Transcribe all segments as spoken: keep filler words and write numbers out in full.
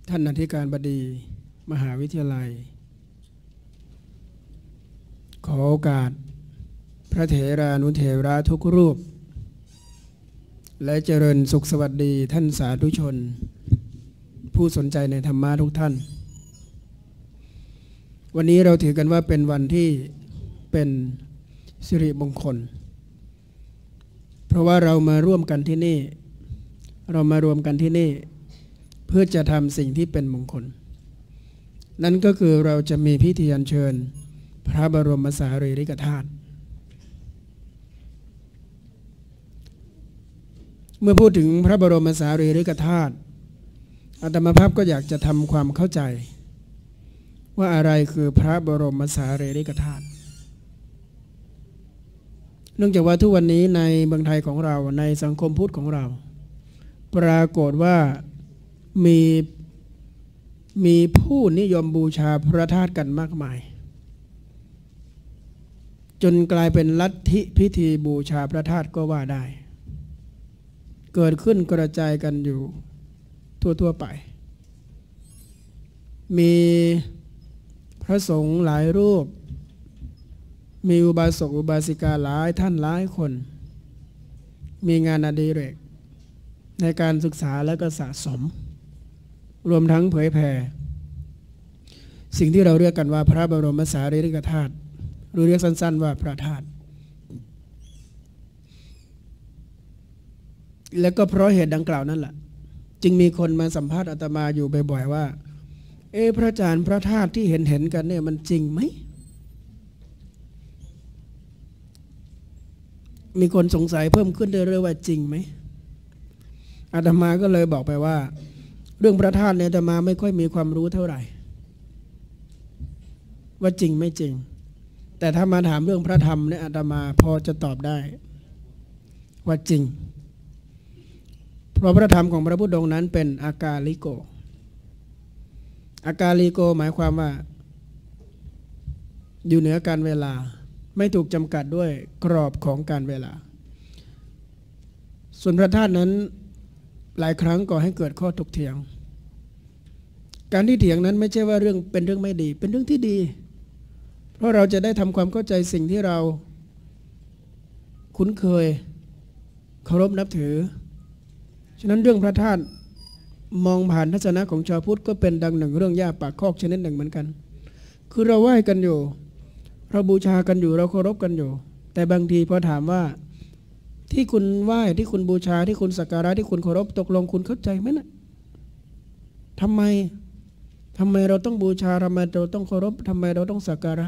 ท่านอธิการบดีมหาวิทยาลัยขอโอกาสพระเถรานุเถระทุกรูปและเจริญสุขสวัสดีท่านสาธุชนผู้สนใจในธรรมะทุกท่านวันนี้เราถือกันว่าเป็นวันที่เป็นสิริมงคลเพราะว่าเรามาร่วมกันที่นี่เรามารวมกันที่นี่เพื่อจะทำสิ่งที่เป็นมงคลนั่นก็คือเราจะมีพิธีอัญเชิญพระบรมสารีริกธาตุเมื่อพูดถึงพระบรมสารีริกธาตุอาตมาภาพก็อยากจะทำความเข้าใจว่าอะไรคือพระบรมสารีริกธาตุเนื่องจากว่าทุกวันนี้ในเมืองไทยของเราในสังคมพุทธของเราปรากฏว่ามีมีผู้นิยมบูชาพระธาตุกันมากมายจนกลายเป็นลัทธิพิธีบูชาพระธาตุก็ว่าได้เกิดขึ้นกระจายกันอยู่ทั่วๆไปมีพระสงฆ์หลายรูปมีอุบาสกอุบาสิกาหลายท่านหลายคนมีงานอดิเรกในการศึกษาและก็สะสมรวมทั้งเผยแผ่สิ่งที่เราเรียกกันว่าพระบรมสารีริกธาตุหรือเรียกสั้นๆว่าพระธาตุและก็เพราะเหตุดังกล่าวนั่นแหละจึงมีคนมาสัมภาษณ์อาตมาอยู่บ่อยๆว่าเอพระอาจารย์พระธาตุที่เห็นเห็นกันเนี่ยมันจริงไหมมีคนสงสัยเพิ่มขึ้นเรื่อยๆว่าจริงไหมอาตมาก็เลยบอกไปว่าเรื่องพระธาตุเนี่ยอาตมาไม่ค่อยมีความรู้เท่าไหร่ว่าจริงไม่จริงแต่ถ้ามาถามเรื่องพระธรรมเนี่ยอาตมาพอจะตอบได้ว่าจริงเพราะพระธรรมของพระพุทธองค์นั้นเป็นอากาลิโกอากาลิโกหมายความว่าอยู่เหนือการเวลาไม่ถูกจำกัดด้วยกรอบของการเวลาส่วนพระธาตุนั้นหลายครั้งก่อให้เกิดข้อถกเถียงการที่เถียงนั้นไม่ใช่ว่าเรื่องเป็นเรื่องไม่ดีเป็นเรื่องที่ดีเพราะเราจะได้ทำความเข้าใจสิ่งที่เราคุ้นเคยเคารพนับถือฉะนั้นเรื่องพระธาตุมองผ่านทัศนะของชาวพุทธก็เป็นดังหนึ่งเรื่องหญ้าปากคอกชนิดหนึ่งเหมือนกันคือเราไหว้กันอยู่เราบูชากันอยู่เราเคารพกันอยู่แต่บางทีพอถามว่าที่คุณไหว้ที่คุณบูชาที่คุณสักการะที่คุณเคารพตกลงคุณเข้าใจไหมนะทำไมทำไมเราต้องบูชาทำไมเราต้องเคารพทำไมเราต้องสักการะ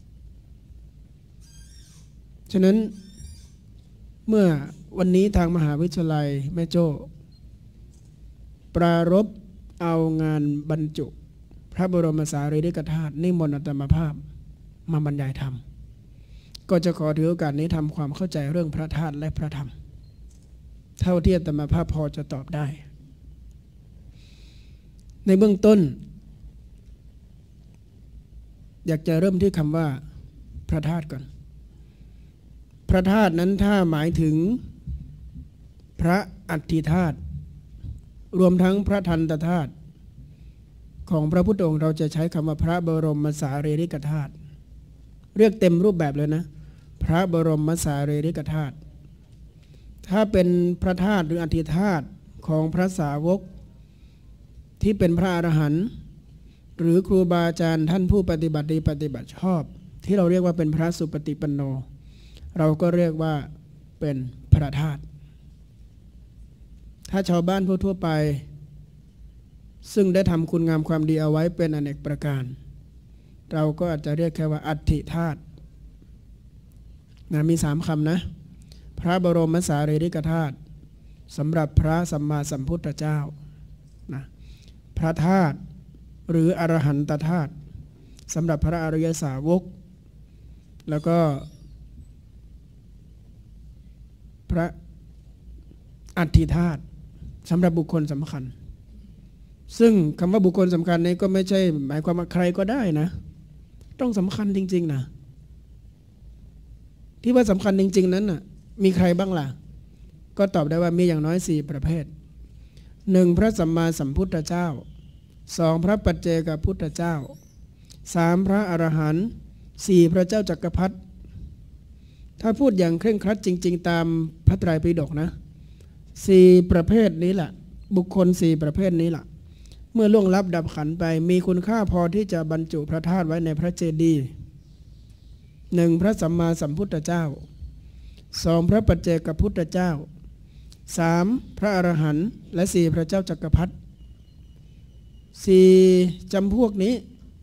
ฉะนั้นเมื่อวันนี้ทางมหาวิทยาลัยแม่โจ้ปรารภเอางานบรรจุพระบรมสารีริกธาตุนิมนต์อาตมาภาพมาบรรยายธรรมก็จะขอถือโอกาสนี้ทำความเข้าใจเรื่องพระธาตุและพระธรรมเท่าที่อาตมาภาพพอจะตอบได้ในเบื้องต้นอยากจะเริ่มที่คำว่าพระธาตุก่อนพระธาตุนั้นถ้าหมายถึงพระอัฐิธาตุรวมทั้งพระทันตธาตุของพระพุทธองค์เราจะใช้คำว่าพระบรมสารีริกธาตุเรียกเต็มรูปแบบเลยนะพระบรมสารีริกธาตุถ้าเป็นพระธาตุหรืออธิธาตุของพระสาวกที่เป็นพระอรหันต์หรือครูบาอาจารย์ท่านผู้ปฏิบัติดีปฏิบัติชอบที่เราเรียกว่าเป็นพระสุปฏิปันโนเราก็เรียกว่าเป็นพระธาตุถ้าชาวบ้านทั่วๆไปซึ่งได้ทำคุณงามความดีเอาไว้เป็นอเนกประการเราก็อาจจะเรียกแค่ว่าอัฐิธาตุนะมีสามคำนะพระบรมสารีริกธาตุสำหรับพระสัมมาสัมพุทธเจ้านะพระธาตุหรืออรหันตธาตุสำหรับพระอริยสาวกแล้วก็พระอัฐิธาตุสำหรับบุคคลสำคัญซึ่งคำว่าบุคคลสำคัญนี้ก็ไม่ใช่หมายความว่าใครก็ได้นะต้องสำคัญจริงๆนะที่ว่าสำคัญจริงๆนั้นน่ะมีใครบ้างล่ะก็ตอบได้ว่ามีอย่างน้อยสี่ประเภทหนึ่งพระสัมมาสัมพุทธเจ้าสองพระปัจเจกพุทธเจ้าสามพระอรหันต์สี่พระเจ้าจักรพรรดิถ้าพูดอย่างเคร่งครัดจริงๆตามพระไตรปิฎกนะสี่ประเภทนี้แหละบุคคลสี่ประเภทนี้แหละเมื่อล่วงลับดับขันไปมีคุณค่าพอที่จะบรรจุพระธาตุไว้ในพระเจดีย์หนึ่งพระสัมมาสัมพุทธเจ้าสองพระปัจเจกพุทธเจ้าสามพระอรหันต์และสี่พระเจ้าจักรพรรดิสี่จำพวกนี้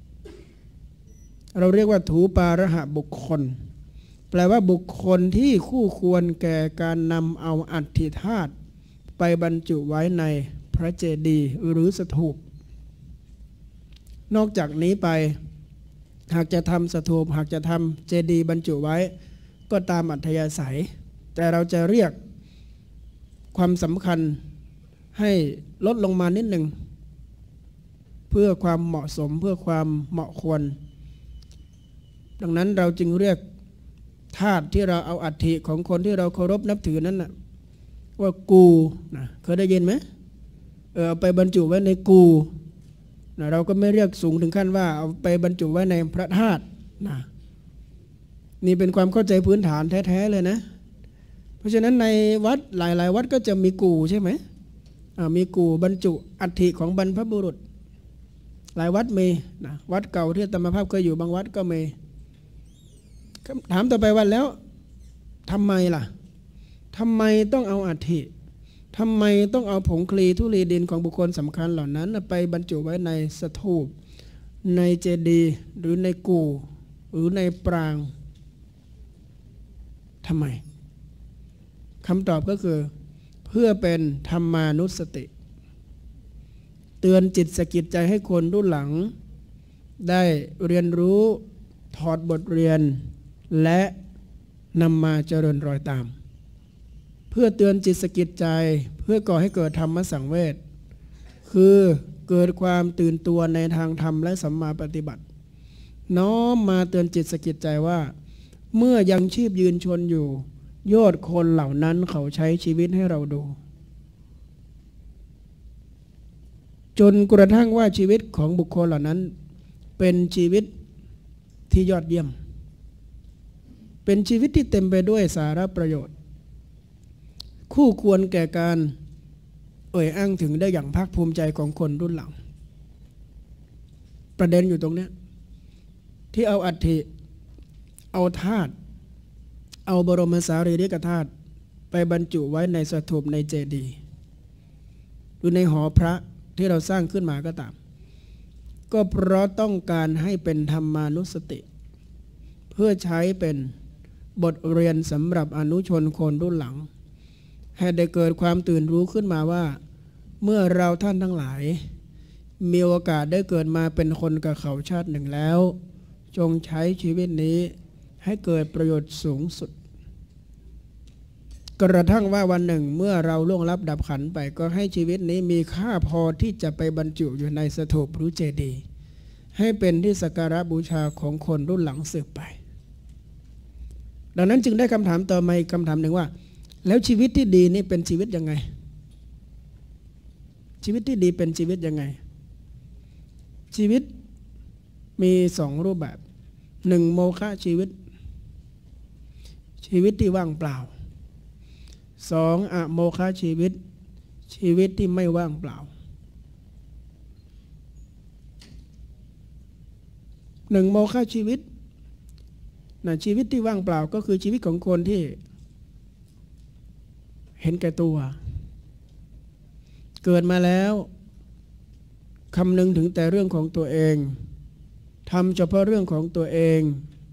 เราเรียกว่าถูปาระหะบุคคลแปลว่าบุคคลที่คู่ควรแก่การนำเอาอัฐิธาตุไปบรรจุไว้ในพระเจดีย์หรือสถูปนอกจากนี้ไปหากจะทำสถูปหากจะทำเจดีย์บรรจุไว้ก็ตามอัธยาศัยแต่เราจะเรียกความสำคัญให้ลดลงมานิดหนึ่งเพื่อความเหมาะสมเพื่อความเหมาะควรดังนั้นเราจึงเรียกธาตุที่เราเอาอัฐิของคนที่เราเคารพนับถือนั้นนะว่ากูนะเคยได้ยินไหมเออเอาไปบรรจุไว้ในกูนะเราก็ไม่เรียกสูงถึงขั้นว่าเอาไปบรรจุไว้ในพระธาตุนะนี่เป็นความเข้าใจพื้นฐานแท้ๆเลยนะเพราะฉะนั้นในวัดหลายๆวัดก็จะมีกูใช่ไหมมีกูบรรจุอัฐิของบรรพบุรุษหลายวัดมีนะวัดเก่าที่อาตมาภาพเคยอยู่บางวัดก็มีถามต่อไปว่าแล้วทำไมล่ะทำไมต้องเอาอัฐิทำไมต้องเอาผงคลีธุลีดินของบุคคลสำคัญเหล่านั้นไปบรรจุไว้ในสถูปในเจดีย์หรือในกูหรือในปรางทำไมคำตอบก็คือเพื่อเป็นธรรมานุสติเตือนจิตสกิดใจให้คนรุ่นหลังได้เรียนรู้ถอดบทเรียนและนำมาเจริญรอยตามเพื่อเตือนจิตสกิดใจเพื่อก่อให้เกิดธรรมสังเวชคือเกิดความตื่นตัวในทางธรรมและสัมมาปฏิบัติน้อมมาเตือนจิตสกิดใจว่าเมื่อยังชีพยืนชนอยู่ยอดคนเหล่านั้นเขาใช้ชีวิตให้เราดูจนกระทั่งว่าชีวิตของบุคคลเหล่านั้นเป็นชีวิตที่ยอดเยี่ยมเป็นชีวิตที่เต็มไปด้วยสาระประโยชน์คู่ควรแก่การเอ่ยอ้างถึงได้อย่างภาคภูมิใจของคนรุ่นหลังประเด็นอยู่ตรงนี้ที่เอาอัฐิเอาธาตุเอาบรมสารีริกธาตุไปบรรจุไว้ในสถูปในเจดีย์หรือในหอพระที่เราสร้างขึ้นมาก็ตามก็เพราะต้องการให้เป็นธรรมานุสติเพื่อใช้เป็นบทเรียนสำหรับอนุชนคนรุ่นหลังให้ได้เกิดความตื่นรู้ขึ้นมาว่าเมื่อเราท่านทั้งหลายมีโอกาสได้เกิดมาเป็นคนกับเขาชาติหนึ่งแล้วจงใช้ชีวิตนี้ให้เกิดประโยชน์สูงสุดกระทั่งว่าวันหนึ่งเมื่อเราล่วงลับดับขันไปก็ให้ชีวิตนี้มีค่าพอที่จะไปบรรจุอยู่ในสถูปหรือเจดีย์ให้เป็นที่สักการะบูชาของคนรุ่นหลังสืบไปดังนั้นจึงได้คำถามต่อมาอีกคำถามหนึ่งว่าแล้วชีวิตที่ดีนี่เป็นชีวิตยังไงชีวิตที่ดีเป็นชีวิตยังไงชีวิตมีสองรูปแบบหนึ่งโมฆะชีวิตชีวิตที่ว่างเปล่าสองอโมฆะชีวิตชีวิตที่ไม่ว่างเปล่าหนึ่งโมฆะชีวิตนะชีวิตที่ว่างเปล่าก็คือชีวิตของคนที่เห็นแก่ตัวเกิดมาแล้วคำนึงถึงแต่เรื่องของตัวเองทำเฉพาะเรื่องของตัวเอง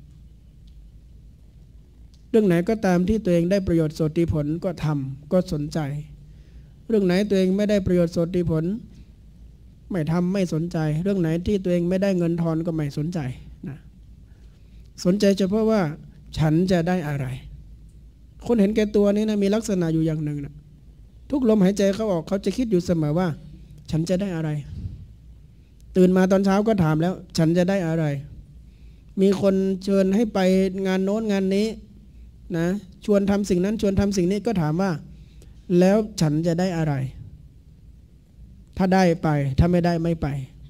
เรื่องไหนก็ตามที่ตัวเองได้ประโยชน์โสติผลก็ทำก็สนใจเรื่องไหนตัวเองไม่ได้ประโยชน์โสติผลไม่ทำไม่สนใจเรื่องไหนที่ตัวเองไม่ได้เงินทอนก็ไม่สนใจนะสนใจเฉพาะว่าฉันจะได้อะไรคนเห็นแก่ตัวนี้นะมีลักษณะอยู่อย่างหนึ่งนะทุกลมหายใจเขาออกเขาจะคิดอยู่เสมอว่าฉันจะได้อะไรตื่นมาตอนเช้าก็ถามแล้วฉันจะได้อะไรมีคนเชิญให้ไปงานโน้นงานนี้นะชวนทำสิ่งนั้นชวนทำสิ่งนี้ก็ถามว่าแล้วฉันจะได้อะไรถ้าได้ไปถ้าไม่ได้ไม่ไป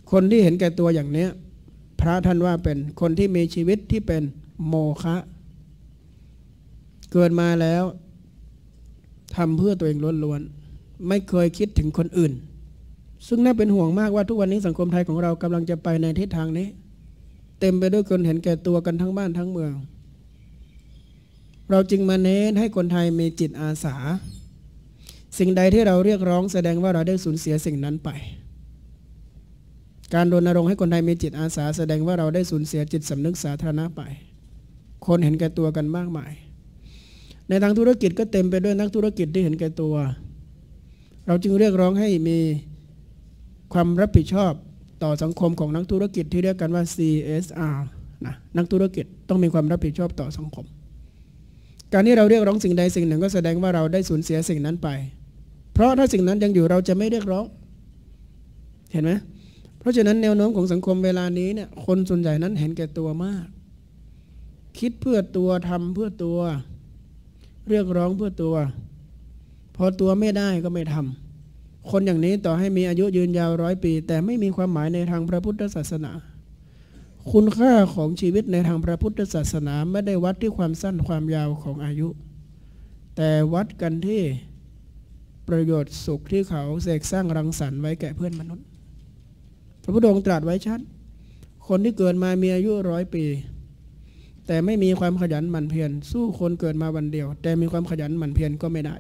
คนที่เห็นแก่ตัวอย่างเนี้ยพระท่านว่าเป็นคนที่มีชีวิตที่เป็นโมฆะเกิดมาแล้วทำเพื่อตัวเองล้วนๆไม่เคยคิดถึงคนอื่นซึ่งน่าเป็นห่วงมากว่าทุกวันนี้สังคมไทยของเรากำลังจะไปในทิศทางนี้เต็มไปด้วยคนเห็นแก่ตัวกันทั้งบ้านทั้งเมืองเราจึงมาเน้นให้คนไทยมีจิตอาสาสิ่งใดที่เราเรียกร้องแสดงว่าเราได้สูญเสียสิ่งนั้นไปการรณรงค์ให้คนไทยมีจิตอาสาแสดงว่าเราได้สูญเสียจิตสำนึกสาธารณะไปคนเห็นแก่ตัวกันมากมายในทางธุรกิจก็เต็มไปด้วยนักธุรกิจที่เห็นแก่ตัวเราจึงเรียกร้องให้มีความรับผิดชอบต่อสังคมของนักธุรกิจที่เรียกกันว่า ซี เอส อาร์ นะนักธุรกิจต้องมีความรับผิดชอบต่อสังคมการที่เราเรียกร้องสิ่งใดสิ่งหนึ่งก็แสดงว่าเราได้สูญเสียสิ่งนั้นไปเพราะถ้าสิ่งนั้นยังอยู่เราจะไม่เรียกร้องเห็นไหมเพราะฉะนั้นแนวโน้มของสังคมเวลานี้เนี่ยคนส่วนใหญ่นั้นเห็นแก่ตัวมากคิดเพื่อตัวทำเพื่อตัวเรียกร้องเพื่อตัวพอตัวไม่ได้ก็ไม่ทำคนอย่างนี้ต่อให้มีอายุยืนยาวร้อยปีแต่ไม่มีความหมายในทางพระพุทธศาสนาคุณค่าของชีวิตในทางพระพุทธศาสนาไม่ได้วัดที่ความสั้นความยาวของอายุแต่วัดกันที่ประโยชน์สุขที่เขาเสกสร้างรังสรรค์ไว้แก่เพื่อนมนุษย์พระพุทธองค์ตรัสไว้ชัดคนที่เกิดมามีอายุร้อยปีแต่ไม่มีความขยันหมั่นเพียรสู้คนเกิดมาวันเดียวแต่มีความขยันหมั่นเพียรก็ไม่ได้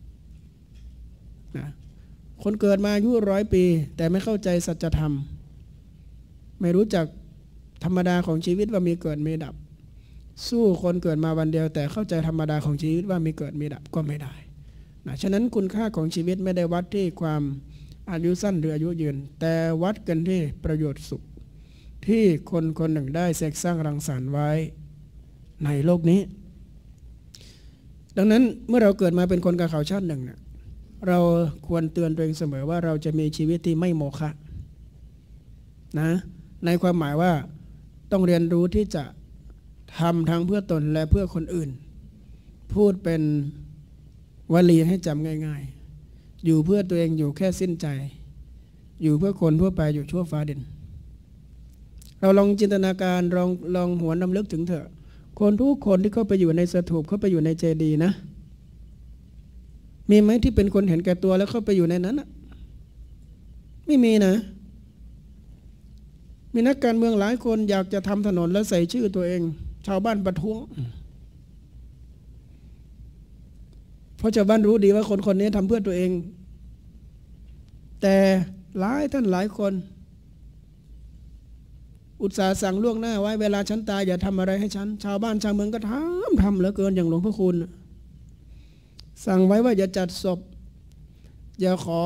นะคนเกิดมาอายุร้อยปีแต่ไม่เข้าใจสัจธรรมไม่รู้จักธรรมดาของชีวิตว่ามีเกิดมีดับสู้คนเกิดมาวันเดียวแต่เข้าใจธรรมดาของชีวิตว่ามีเกิดมีดับก็ไม่ได้นะฉะนั้นคุณค่าของชีวิตไม่ได้วัดที่ความอายุสั้นหรืออายุยืนแต่วัดกันที่ประโยชน์สุขที่คนคนหนึ่งได้เสกสร้างรังสรรค์ไว้ในโลกนี้ดังนั้นเมื่อเราเกิดมาเป็นคนกาขาวชาติหนึ่งเนี่ยเราควรเตือนตัวเองเสมอว่าเราจะมีชีวิตที่ไม่โมฆะนะในความหมายว่าต้องเรียนรู้ที่จะทำทั้งเพื่อตนและเพื่อคนอื่นพูดเป็นวลีให้จำง่ายๆอยู่เพื่อตัวเองอยู่แค่สิ้นใจอยู่เพื่อคนทั่วไปอยู่ชั่วฟ้าดินเราลองจินตนาการลองลองหวนนำลึกถึงเถอะคนทุกคนที่เข้าไปอยู่ในสถูปเข้าไปอยู่ในเจดีย์นะมีไหมที่เป็นคนเห็นแก่ตัวแล้วเข้าไปอยู่ในนั้นอ่ะไม่มีนะมีนักการเมืองหลายคนอยากจะทำถนนแล้วใส่ชื่อตัวเองชาวบ้านประท้วงเพราะชาวบ้านรู้ดีว่าคนคนนี้ทำเพื่อตัวเองแต่หลายท่านหลายคนอุตส่าห์สั่งล่วงหน้าไว้เวลาฉันตายอย่าทำอะไรให้ฉันชาวบ้านชาวเมืองก็ทำทำเหลือเกินอย่างหลวงพ่อคุณสั่งไว้ว่าอย่าจัดศพอย่าขอ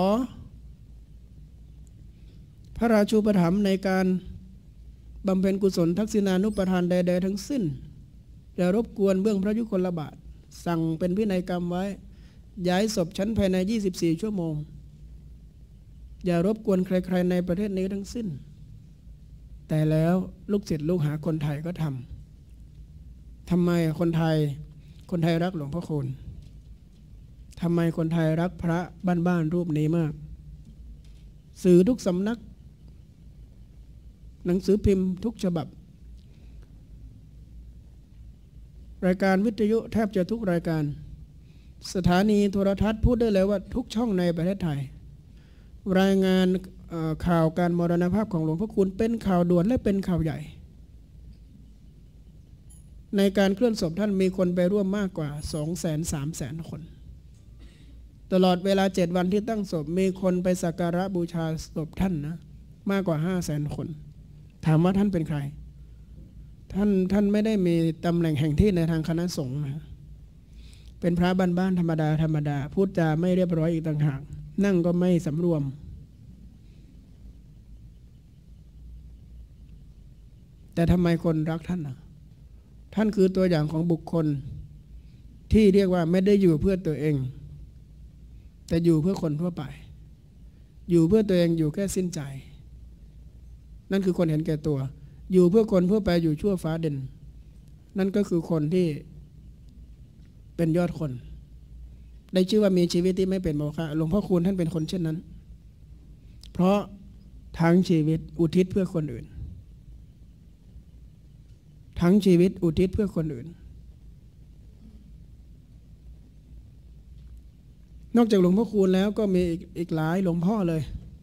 พระราชูปถัมภ์ในการบำเพ็ญกุศลทักษิณานุปทานใดๆทั้งสิ้นอย่ารบกวนเบื้องพระยุคลบาทสั่งเป็นพินัยกรรมไว้ย้ายศพชั้นภายในยี่สิบสี่ชั่วโมงอย่ารบกวนใครๆในประเทศนี้ทั้งสิ้นแต่แล้วลูกศิษย์ลูกหาคนไทยก็ทำทำไมคนไทยคนไทยรักหลวงพ่อคูณทำไมคนไทยรักพระบ้านๆรูปนี้มากสื่อทุกสำนักหนังสือพิมพ์ทุกฉบับรายการวิทยุแทบจะทุกรายการสถานีโทรทัศน์พูดได้เลยว่าทุกช่องในประเทศไทยรายงานข่าวการมรณภาพของหลวงพ่อคูณเป็นข่าวด่วนและเป็นข่าวใหญ่ในการเคลื่อนศพท่านมีคนไปร่วมมากกว่า สองแสนสามแสน คนตลอดเวลาเจ็ดวันที่ตั้งศพมีคนไปสักการะบูชาศพท่านนะมากกว่า ห้าแสน คนถามว่าท่านเป็นใครท่านท่านไม่ได้มีตำแหน่งแห่งที่ในทางคณะสงฆ์นะเป็นพระบ้านๆธรรมดาธรรมดาพูดจาไม่เรียบร้อยอีกต่างหากนั่งก็ไม่สำรวมแต่ทำไมคนรักท่านนะท่านคือตัวอย่างของบุคคลที่เรียกว่าไม่ได้อยู่เพื่อตัวเองแต่อยู่เพื่อคนทั่วไปอยู่เพื่อตัวเองอยู่แค่สิ้นใจนั่นคือคนเห็นแก่ตัวอยู่เพื่อคนทั่วไปอยู่ชั่วฟ้าดินนั่นก็คือคนที่เป็นยอดคนได้ชื่อว่ามีชีวิตที่ไม่เป็นโมฆะหลวงพ่อคูณท่านเป็นคนเช่นนั้นเพราะทั้งชีวิตอุทิศเพื่อคนอื่นทั้งชีวิตอุทิศเพื่อคนอื่นนอกจากหลวงพ่อคูณแล้วก็มีอีกอีกหลายหลวงพ่อเลย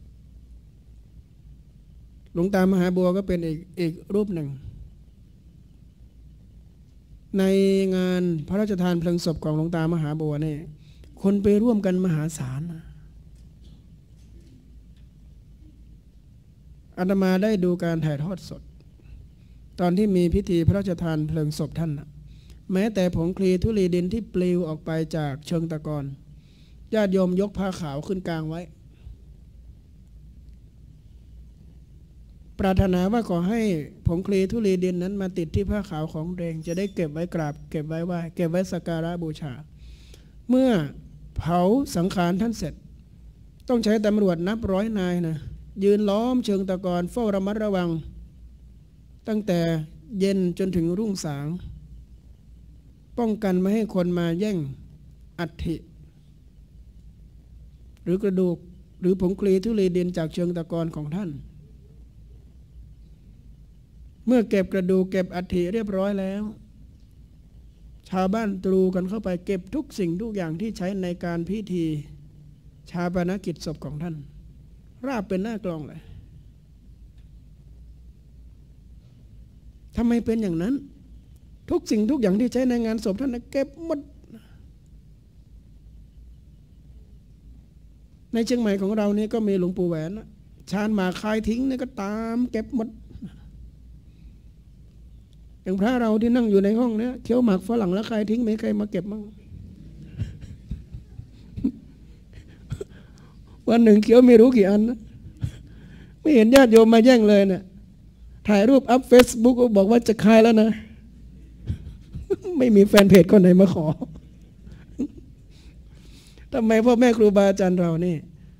หลวงตามหาบัวก็เป็นอีกอีกรูปหนึ่งในงานพระราชทานเพลิงศพของหลวงตามหาบัวเนี่ยคนไปร่วมกันมหาศาลอาตมาได้ดูการถ่ายทอดสดตอนที่มีพิธีพระราชทานเพลิงศพท่านนะแม้แต่ผงคลีธุลีดินที่ปลิวออกไปจากเชิงตะกอนญาติโยมยกผ้าขาวขึ้นกลางไว้ปรารถนาว่าขอให้ผงคลีธุลีดินนั้นมาติดที่ผ้าขาวของตัวเองจะได้เก็บไว้กราบเก็บไว้ไหว้เก็บไว้สักการะบูชาเมื่อเผาสังขารท่านเสร็จต้องใช้ตำรวจนับร้อยนายนะยืนล้อมเชิงตะกอนเฝ้าระมัดระวังตั้งแต่เย็นจนถึงรุ่งสางป้องกันไม่ให้คนมาแย่งอัฐิหรือกระดูกหรือผงคลีธุลีดินจากเชิงตะกอนของท่านเมื่อเก็บกระดูกเก็บอัฐิเรียบร้อยแล้วชาวบ้านตรูกันเข้าไปเก็บทุกสิ่งทุกอย่างที่ใช้ในการพิธีชาปนกิจศพของท่านราบเป็นหน้ากลองเลยทำไมเป็นอย่างนั้นทุกสิ่งทุกอย่างที่ใช้ในงานศพท่านเก็บหมดในเชียงใหม่ของเรานี่ก็มีหลวงปู่แหวนชานหมาคายทิ้งนี่ก็ตามเก็บหมดอย่างพระเราที่นั่งอยู่ในห้องนี้เคี้ยวหมากฝรั่งแล้วคายทิ้งไม่ใครมาเก็บมั่งวันหนึ่งเคี้ยวไม่รู้กี่อันนะไม่เห็นญาติโยมมาแย่งเลยเนี่ยถ่ายรูปอัพเฟซบุ๊กบอกว่าจะคายแล้วนะไม่มีแฟนเพจคนไหนมาขอทำไมพ่อแม่ครูบาอาจารย์เรานี่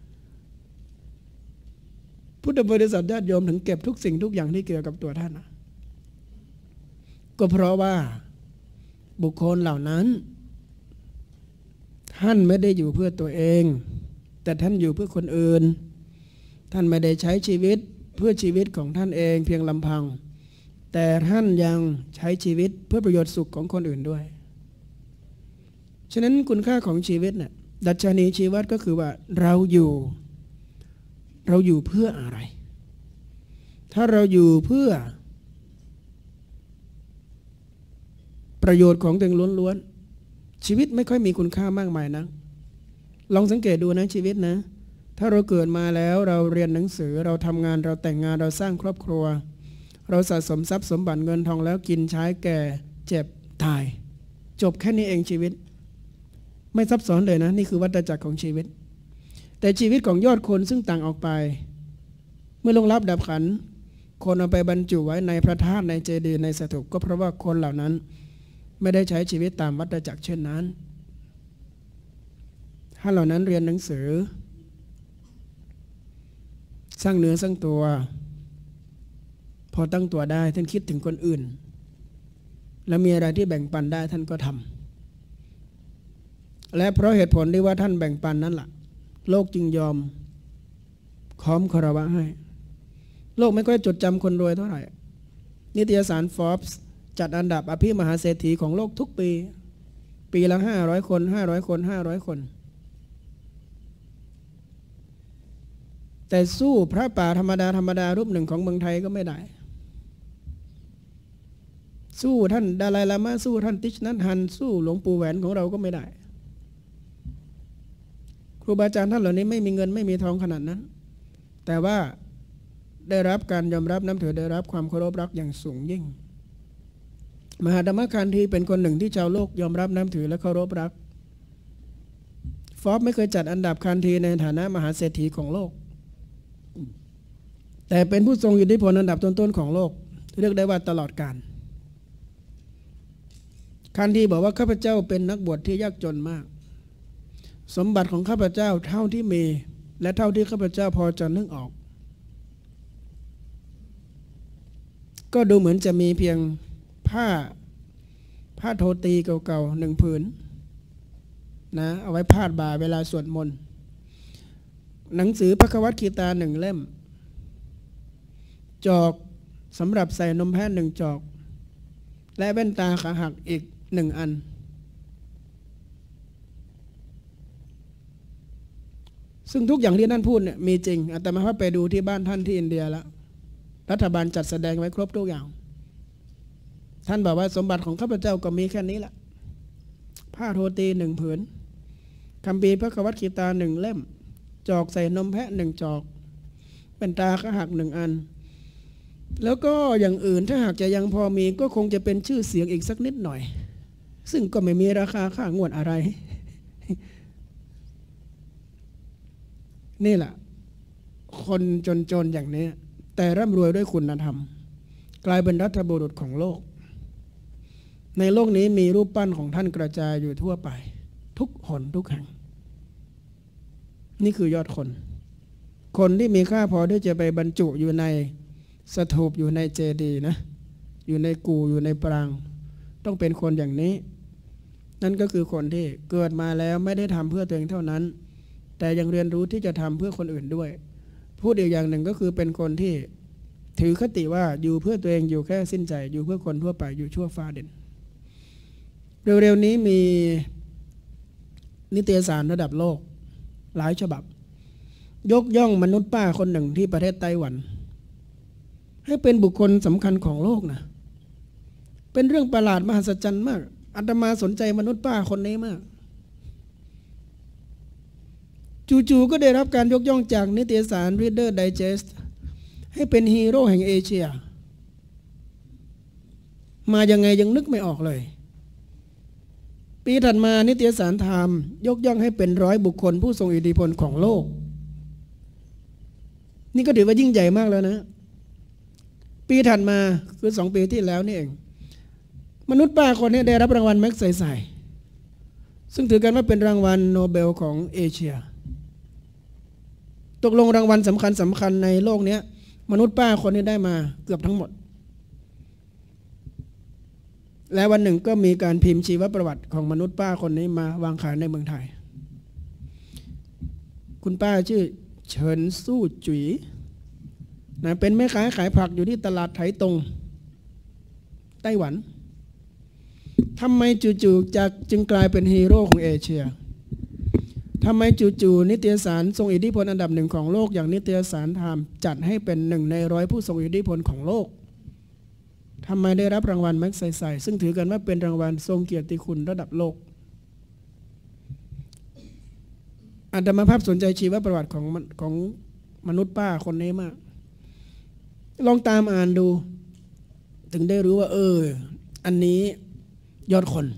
พุทธบริษัทญาติโยมถึงเก็บทุกสิ่งทุกอย่างที่เกี่ยวกับตัวท่านนะก็เพราะว่าบุคคลเหล่านั้นท่านไม่ได้อยู่เพื่อตัวเองแต่ท่านอยู่เพื่อคนอื่นท่านไม่ได้ใช้ชีวิตเพื่อชีวิตของท่านเองเพียงลำพังแต่ท่านยังใช้ชีวิตเพื่อประโยชน์สุขของคนอื่นด้วยฉะนั้นคุณค่าของชีวิตเนี่ยดัชนีชีวิตก็คือว่าเราอยู่เราอยู่เพื่ออะไรถ้าเราอยู่เพื่อประโยชน์ของตัวเองล้วนๆชีวิตไม่ค่อยมีคุณค่ามากมายนะลองสังเกตดูนะชีวิตนะถ้าเราเกิดมาแล้วเราเรียนหนังสือเราทำงานเราแต่งงานเราสร้างครอบครัวเราสะสมทรัพย์สมบัติเงินทองแล้วกินใช้แก่เจ็บตายจบแค่นี้เองชีวิตไม่ซับซ้อนเลยนะนี่คือวัฏจักรของชีวิตแต่ชีวิตของยอดคนซึ่งต่างออกไปเมื่อลงรับดับขันคนเอาไปบรรจุไว้ในพระธาตุในเจดีย์ในสถูปก็เพราะว่าคนเหล่านั้นไม่ได้ใช้ชีวิตตามวัฏจักรเช่นนั้นถ้าเหล่านั้นเรียนหนังสือสร้างเนื้อสร้างตัวพอตั้งตัวได้ท่านคิดถึงคนอื่นแล้วมีอะไรที่แบ่งปันได้ท่านก็ทำและเพราะเหตุผลที่ว่าท่านแบ่งปันนั้นล่ะโลกจึงยอมค้อมคารวะให้โลกไม่ค่อยจดจำคนรวยเท่าไหร่นิตยสาร Forbes จัดอันดับอภิมหาเศรษฐีของโลกทุกปีปีละห้าร้อยคนห้าร้อยคนห้าร้อยคนแต่สู้พระป่าธรรมดาธรรมดารูปหนึ่งของเมืองไทยก็ไม่ได้สู้ท่านดาไลลามะสู้ท่านติชนัทฮันสู้หลวงปู่แหวนของเราก็ไม่ได้ครูบาอาจารย์ท่านเหล่านี้ไม่มีเงินไม่มีทองขนาดนั้นแต่ว่าได้รับการยอมรับน้ำถือได้รับความเคารพรักอย่างสูงยิ่งมหาธรรมคันธีเป็นคนหนึ่งที่ชาวโลกยอมรับน้ำถือและเคารพรักฟอร์บไม่เคยจัดอันดับคันธีในฐานะมหาเศรษฐีของโลกแต่เป็นผู้ทรงอิทธิพลอันดับต้นๆของโลกเรียกได้ว่าตลอดกาลคันธีบอกว่าข้าพเจ้าเป็นนักบวชที่ยากจนมากสมบัติของข้าพเจ้าเท่าที่มีและเท่าที่ข้าพเจ้าพอจะนึกออกก็ดูเหมือนจะมีเพียงผ้าผ้าโทตีเก่าๆหนึ่งผืนนะเอาไว้พาดบ่าเวลาสวดมนต์หนังสือพระคัมภีร์คีตาหนึ่งเล่มจอกสำหรับใส่นมแพะหนึ่งจอกและแว่นตาขาหักอีกหนึ่งอันซึ่งทุกอย่างที่ท่านพูดเนี่ยมีจริงอาตมาพาไปดูที่บ้านท่านที่อินเดียแล้วรัฐบาลจัดแสดงไว้ครบทุกอย่างท่านบอกว่าสมบัติของข้าพเจ้าก็มีแค่นี้แหละผ้าโทตีหนึ่งผืนคัมภีร์พระคัมภีร์ตาหนึ่งเล่มจอกใส่นมแพะหนึ่งจอกเป็นตาขาหักหนึ่งอันแล้วก็อย่างอื่นถ้าหากจะยังพอมีก็คงจะเป็นชื่อเสียงอีกสักนิดหน่อยซึ่งก็ไม่มีราคาค่างวดอะไรนี่แหละคนจนๆอย่างนี้แต่ร่ำรวยด้วยคุณธรรมกลายเป็นรัฐบุรุษของโลกในโลกนี้มีรูปปั้นของท่านกระจายอยู่ทั่วไปทุกหนทุกแห่งนี่คือยอดคนคนที่มีค่าพอที่จะไปบรรจุอยู่ในสถูปอยู่ในเจดีย์นะอยู่ในกูอยู่ในปรางต้องเป็นคนอย่างนี้นั่นก็คือคนที่เกิดมาแล้วไม่ได้ทำเพื่อตัวเองเท่านั้นแต่ยังเรียนรู้ที่จะทำเพื่อคนอื่นด้วยพูดอีกอย่างหนึ่งก็คือเป็นคนที่ถือคติว่าอยู่เพื่อตัวเองอยู่แค่สิ้นใจอยู่เพื่อคนทั่วไปอยู่ชั่วฟ้าเด่นเร็วๆนี้มีนิตยสารระดับโลกหลายฉบับยกย่องมนุษย์ป้าคนหนึ่งที่ประเทศไต้หวันให้เป็นบุคคลสำคัญของโลกนะเป็นเรื่องประหลาดมหัศจรรย์มากอาตมาสนใจมนุษย์ป้าคนนี้มากจู่ๆก็ได้รับการยกย่องจากนิตยสาร Reader Digest ให้เป็นฮีโร่แห่งเอเชียมายังไงยังนึกไม่ออกเลยปีถัดมานิตยสารไทม์ยกย่องให้เป็นร้อยบุคคลผู้ทรงอิทธิพลของโลกนี่ก็ถือว่ายิ่งใหญ่มากแล้วนะปีถัดมาคือสองปีที่แล้วนี่เองมนุษย์ป้าคนนี้ได้รับรางวัลแม็กไซไซซึ่งถือกันว่าเป็นรางวัลโนเบลของเอเชียตกลงรางวัลสำคัญสำคัญในโลกนี้มนุษย์ป้าคนนี้ได้มาเกือบทั้งหมดและวันหนึ่งก็มีการพิมพ์ชีวประวัติของมนุษย์ป้าคนนี้มาวางขายในเมืองไทยคุณป้าชื่อเฉินสู้จุ๋ยนะเป็นแม่ค้าขายผักอยู่ที่ตลาดไถตงไต้หวันทำไมจู่ๆจะจึงกลายเป็นฮีโร่ของเอเชียทำไมจู่ๆนิตยสารทรงอิทธิพลอันดับหนึ่งของโลกอย่างนิตยสารไทม์จัดให้เป็นหนึ่งในร้อยผู้ทรงอิทธิพลของโลกทำไมได้รับรางวัลแม็กไซไซซึ่งถือกันว่าเป็นรางวัลทรงเกียรติคุณระดับโลกอาตมาภาพสนใจชีวประวัติของของมนุษย์ป้าคนนี้มากลองตามอ่านดูถึงได้รู้ว่าเอออันนี้ยอดคน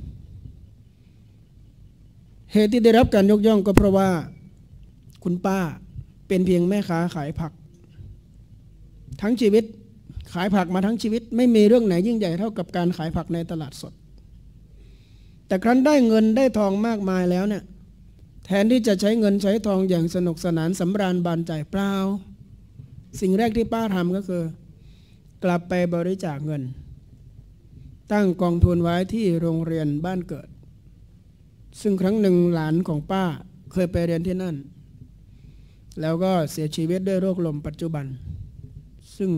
เหตุที่ได้รับการยกย่องก็เพราะว่าคุณป้าเป็นเพียงแม่ค้าขายผักทั้งชีวิตขายผักมาทั้งชีวิตไม่มีเรื่องไหนยิ่งใหญ่เท่ากับการขายผักในตลาดสดแต่ครั้นได้เงินได้ทองมากมายแล้วเนี่ยแทนที่จะใช้เงินใช้ทองอย่างสนุกสนานสำราญบานใจเปล่าสิ่งแรกที่ป้าทำก็คือกลับไปบริจาคเงินตั้งกองทุนไว้ที่โรงเรียนบ้านเกิดซึ่งครั้งหนึ่งหลานของป้าเคยไปเรียนที่นั่นแล้วก็เสียชีวิตด้วยโรคลมปัจจุบันซึ่ง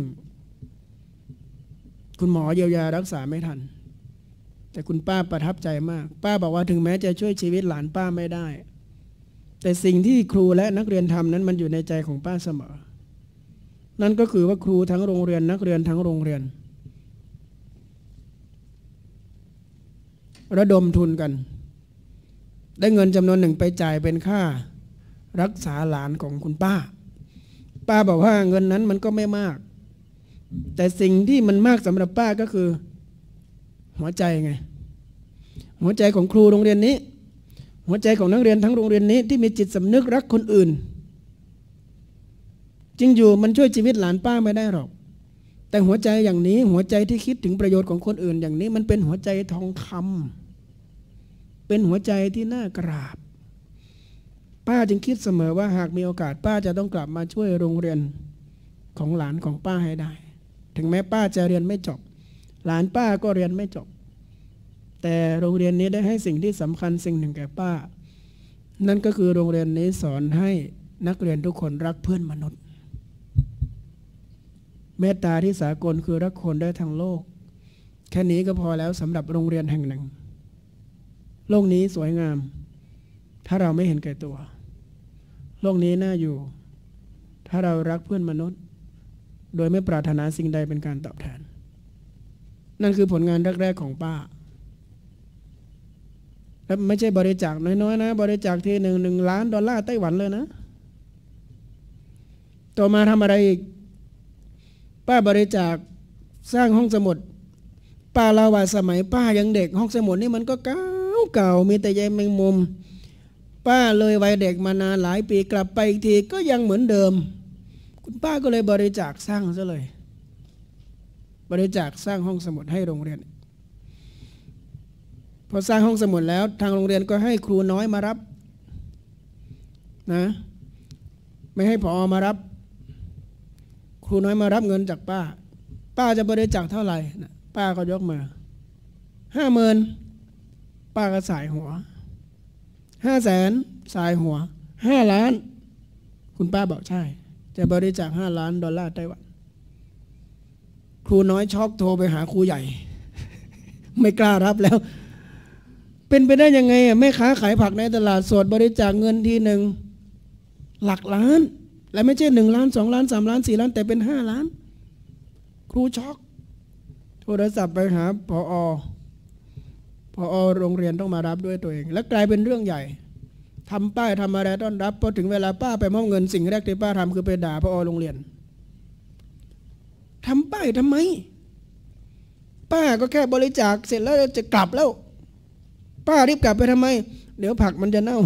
คุณหมอเยียวยารักษาไม่ทันแต่คุณป้าประทับใจมากป้าบอกว่าถึงแม้จะช่วยชีวิตหลานป้าไม่ได้แต่สิ่งที่ครูและนักเรียนทำนั้นมันอยู่ในใจของป้าเสมอนั่นก็คือว่าครูทั้งโรงเรียนนักเรียนทั้งโรงเรียนระดมทุนกันได้เงินจำนวนหนึ่งไปจ่ายเป็นค่ารักษาหลานของคุณป้าป้าบอกว่าเงินนั้นมันก็ไม่มากแต่สิ่งที่มันมากสำหรับป้าก็คือหัวใจไงหัวใจของครูโรงเรียนนี้หัวใจของนักเรียนทั้งโรงเรียนนี้ที่มีจิตสำนึกรักคนอื่นจริงอยู่มันช่วยชีวิตหลานป้าไม่ได้หรอกแต่หัวใจอย่างนี้หัวใจที่คิดถึงประโยชน์ของคนอื่นอย่างนี้มันเป็นหัวใจทองคำเป็นหัวใจที่น่ากราบป้าจึงคิดเสมอว่าหากมีโอกาสป้าจะต้องกลับมาช่วยโรงเรียนของหลานของป้าให้ได้ถึงแม้ป้าจะเรียนไม่จบหลานป้าก็เรียนไม่จบแต่โรงเรียนนี้ได้ให้สิ่งที่สำคัญสิ่งหนึ่งแก่ป้านั่นก็คือโรงเรียนนี้สอนให้นักเรียนทุกคนรักเพื่อนมนุษย์เมตตาที่สากลคือรักคนได้ทั้งโลกแค่นี้ก็พอแล้วสำหรับโรงเรียนแห่งหนึ่งโลกนี้สวยงามถ้าเราไม่เห็นแก่ตัวโลกนี้น่าอยู่ถ้าเรารักเพื่อนมนุษย์โดยไม่ปรารถนาสิ่งใดเป็นการตอบแทนนั่นคือผลงานแรกๆของป้าและไม่ใช่บริจาคน้อยๆนะบริจาคทีหนึ่งหนึ่งล้านดอลลาร์ไต้หวันเลยนะต่อมาทำอะไรอีกป้าบริจาคสร้างห้องสมุดป้าเล่าว่าสมัยป้ายังเด็กห้องสมุดนี่มันก็เก่าเก่ามีแต่ใยแมงมุมป้าเลยวัยเด็กมานานหลายปีกลับไปอีกทีก็ยังเหมือนเดิมคุณป้าก็เลยบริจาคสร้างซะเลยบริจาคสร้างห้องสมุดให้โรงเรียนพอสร้างห้องสมุดแล้วทางโรงเรียนก็ให้ครูน้อยมารับนะไม่ให้ผอ.มารับครูน้อยมารับเงินจากป้าป้าจะบริจาคเท่าไหร่นะป้าก็ยกมาห้าหมื่นป้าก็สายหัวห้าแสนสายหัวห้าล้านคุณป้าบอกใช่จะบริจาคห้าล้านดอลลาร์ไต้หวันครูน้อยช็อกโทรไปหาครูใหญ่ ไม่กล้ารับแล้วเป็นไปได้ยังไงอ่ะแม่ค้าขายผักในตลาดสดบริจาคเงินทีหนึ่งหลักล้านและไม่ใช่หนึ่งล้านสองล้านสามล้านสี่ล้านแต่เป็นห้าล้านครูช็อกโทรศัพท์ไปหาผอ.ผอ.โรงเรียนต้องมารับด้วยตัวเองและกลายเป็นเรื่องใหญ่ทำป้ายทำอะไรต้อนรับพอถึงเวลาป้าไปมอบเงินสิ่งแรกที่ป้าทำคือไปด่าผอ.โรงเรียนทำป้ายทำไมป้าก็แค่บริจาคเสร็จแล้วจะกลับแล้วป้ารีบกลับไปทำไมเดี๋ยวผักมันจะเน่า